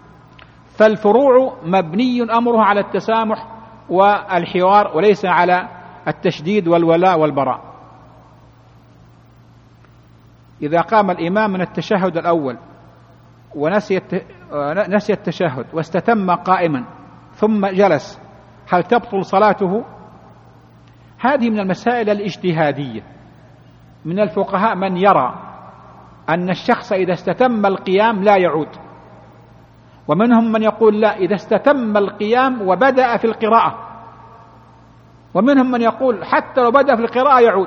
فالفروع مبني أمرها على التسامح والحوار وليس على التشديد والولاء والبراء. إذا قام الإمام من التشهد الأول ونسي التشهد واستتم قائما ثم جلس، هل تبطل صلاته؟ هذه من المسائل الاجتهادية. من الفقهاء من يرى أن الشخص إذا استتم القيام لا يعود، ومنهم من يقول لا، إذا استتم القيام وبدأ في القراءة، ومنهم من يقول حتى لو بدأ في القراءة يعود.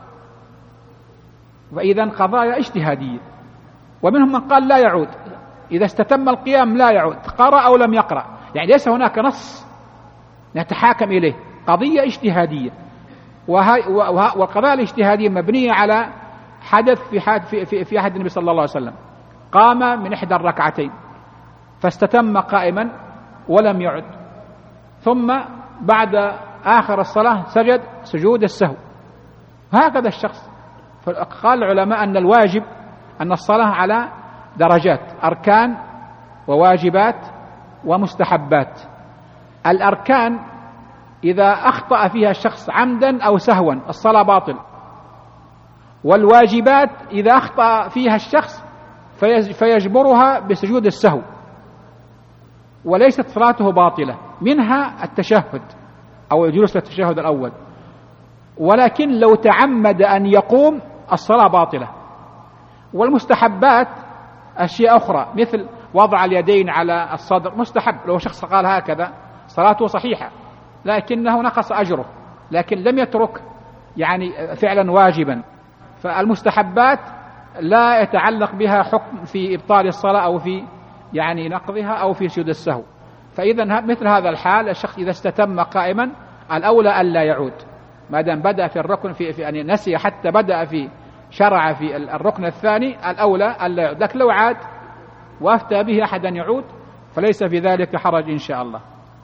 وإذا قضايا اجتهادية. ومنهم من قال لا يعود، إذا استتم القيام لا يعود، قرأ أو لم يقرأ، يعني ليس هناك نص نتحاكم إليه، قضية اجتهادية. والقضايا الاجتهادية مبنية على حدث في عهد النبي صلى الله عليه وسلم، قام من إحدى الركعتين فاستتم قائما ولم يعد، ثم بعد آخر الصلاة سجد سجود السهو. هكذا الشخص. فقال العلماء أن الواجب أن الصلاة على درجات، أركان وواجبات ومستحبات. الأركان إذا أخطأ فيها الشخص عمدا أو سهوا الصلاة باطل، والواجبات إذا أخطأ فيها الشخص فيجبرها بسجود السهو، وليست صلاته باطلة. منها التشهد أو الجلوس للتشهد الأول، ولكن لو تعمد أن يقوم الصلاة باطلة. والمستحبات أشياء أخرى مثل وضع اليدين على الصدر، مستحب، لو شخص قال هكذا صلاته صحيحة، لكنه نقص أجره، لكن لم يترك يعني فعلا واجبا. فالمستحبات لا يتعلق بها حكم في إبطال الصلاة أو في يعني نقضها أو في سجود السهو. فإذا مثل هذا الحال الشخص إذا استتم قائما الأولى ألا يعود، ما دام بدأ في الركن في أن نسي حتى بدأ في شرع في الركن الثاني، الأولى ألا يعود. لكن لو عاد وافتى به أحد أن يعود فليس في ذلك حرج إن شاء الله.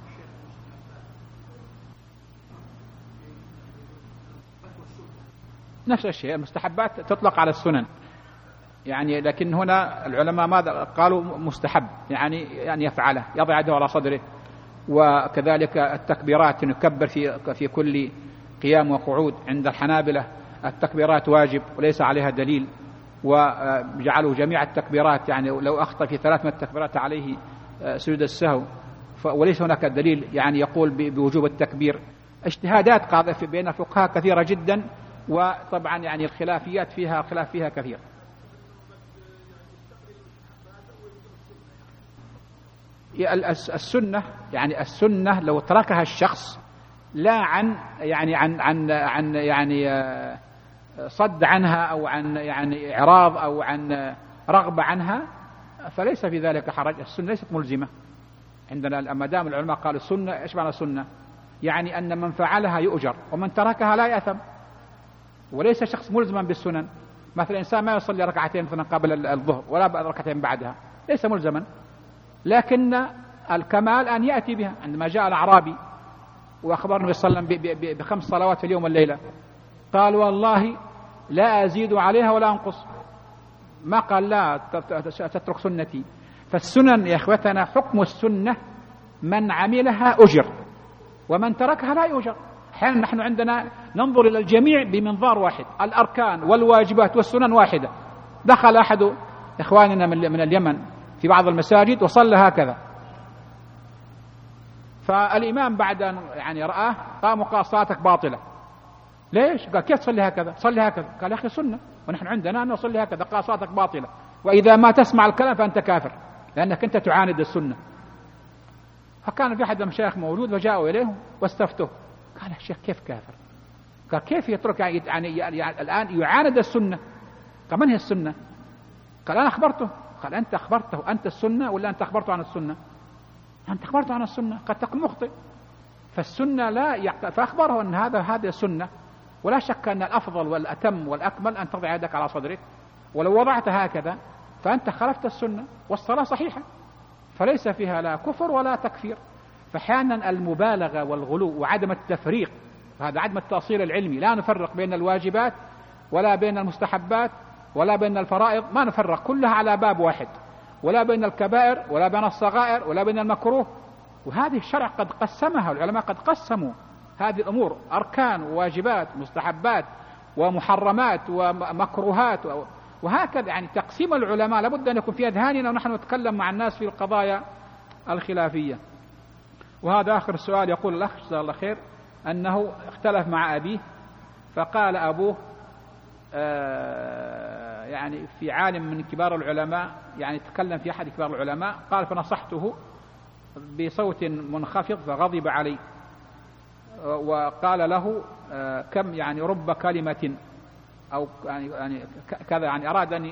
نفس الشيء، المستحبات تطلق على السنن يعني، لكن هنا العلماء ماذا قالوا؟ مستحب يعني أن يفعله، يضع يده على صدره. وكذلك التكبيرات نكبر في كل قيام وقعود. عند الحنابلة التكبيرات واجب وليس عليها دليل، وجعلوا جميع التكبيرات يعني لو أخطأ في 3 من التكبيرات عليه سجود السهو، وليس هناك دليل يعني يقول بوجوب التكبير. اجتهادات قاضية بين الفقهاء كثيرة جدا، وطبعا يعني الخلاف فيها كثير. السنة يعني السنة لو تركها الشخص لا عن صد عنها أو عن يعني إعراض أو عن رغبة عنها فليس في ذلك حرج. السنة ليست ملزمة عندنا. ما دام العلماء قالوا السنة، إيش معنى السنة؟ يعني أن من فعلها يؤجر ومن تركها لا يأثم، وليس شخص ملزما بالسنن. مثلا إنسان ما يصلي ركعتين مثلا قبل الظهر ولا ركعتين بعدها، ليس ملزما، لكن الكمال أن يأتي بها. عندما جاء الأعرابي وأخبر النبي صلى الله عليه وسلم ب5 صلوات في اليوم والليلة، قال والله لا أزيد عليها ولا أنقص، ما قال لا تترك سنتي. فالسنن يا إخوتنا حكم السنة من عملها أجر ومن تركها لا يؤجر. أحيانا نحن عندنا ننظر إلى الجميع بمنظار واحد، الأركان والواجبات والسنن واحدة. دخل أحد إخواننا من اليمن في بعض المساجد وصلى هكذا، فالإمام بعد أن يعني رآه قام وقال صلاتك باطلة. ليش؟ قال كيف تصلي هكذا؟ صلي هكذا. قال يا أخي سنة ونحن عندنا أن نصلي هكذا. قال صلاتك باطلة، وإذا ما تسمع الكلام فأنت كافر لأنك أنت تعاند السنة. فكان في أحد المشايخ موجود فجاءوا إليه واستفتوه، قال يا شيخ كيف كافر؟ قال كيف يترك يعني الآن يعاند السنة؟ قال من هي السنة؟ قال أنا أخبرته. قال أنت أخبرته أنت السنة ولا أنت أخبرته عن السنة؟ أنت أخبرته عن السنة، قد تكون مخطئ. فالسنة لا فأخبره أن هذا السنة، ولا شك أن الأفضل والأتم والأكمل أن تضع يدك على صدرك، ولو وضعت هكذا فأنت خالفت السنة، والصلاة صحيحة فليس فيها لا كفر ولا تكفير. فأحيانا المبالغة والغلو وعدم التفريق، هذا عدم التأصيل العلمي، لا نفرق بين الواجبات ولا بين المستحبات ولا بين الفرائض، ما نفرق، كلها على باب واحد، ولا بين الكبائر ولا بين الصغائر ولا بين المكروه. وهذه الشرع قد قسمها، العلماء قد قسموا هذه الأمور أركان وواجبات ومستحبات ومحرمات ومكروهات، وهكذا يعني تقسيم العلماء لابد أن يكون في أذهاننا ونحن نتكلم مع الناس في القضايا الخلافية. وهذا آخر السؤال. يقول الأخ جزاه الله خير أنه اختلف مع أبيه، فقال أبوه يعني في عالم من كبار العلماء، يعني تكلم في أحد كبار العلماء، قال فنصحته بصوت منخفض فغضب علي وقال له كم يعني رب كلمة أو يعني كذا، يعني أراد أن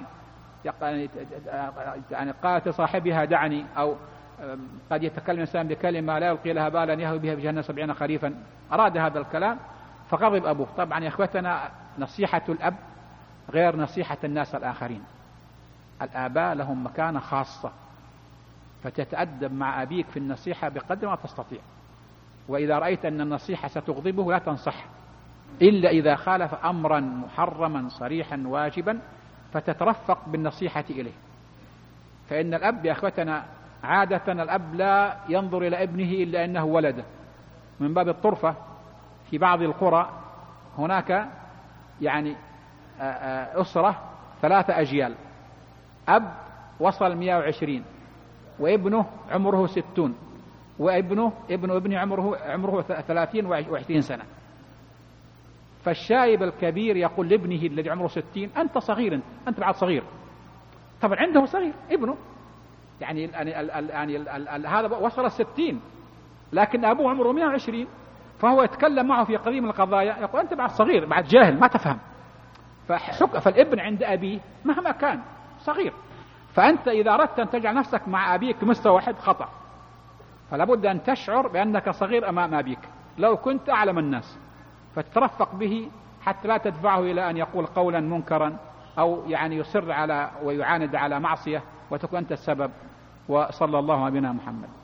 يعني قالت لصاحبها دعني، أو قد يتكلم الإنسان بكلمة لا يلقي لها بالا يهوي بها بجهنم 70 خريفا، أراد هذا الكلام فغضب أبوه. طبعا يا إخوتنا نصيحة الأب غير نصيحة الناس الآخرين، الآباء لهم مكانة خاصة، فتتأدب مع أبيك في النصيحة بقدر ما تستطيع، وإذا رأيت أن النصيحة ستغضبه لا تنصح إلا إذا خالف أمرا محرما صريحا واجبا، فتترفق بالنصيحة إليه. فإن الأب يا أخوتنا عادة الأب لا ينظر إلى ابنه إلا أنه ولده. من باب الطرفة في بعض القرى هناك يعني أسرة 3 أجيال، أب وصل 120 وابنه عمره 60 ابن عمره 30 و20 سنة، فالشايب الكبير يقول لابنه الذي عمره 60 أنت صغير، أنت بعد صغير. طبعا عنده صغير ابنه، يعني هذا وصل 60 لكن أبوه عمره 120، فهو يتكلم معه في قديم القضايا يقول أنت بعد صغير، بعد جاهل ما تفهم. فالابن عند أبيه مهما كان صغير، فأنت إذا أردت أن تجعل نفسك مع أبيك مستوى واحد خطأ، فلا بد أن تشعر بأنك صغير أمام أبيك لو كنت أعلم الناس، فتترفق به حتى لا تدفعه إلى أن يقول قولا منكرا أو يعني يصر على ويعاند على معصية وتكون أنت السبب. وصلى الله على نبينا محمد.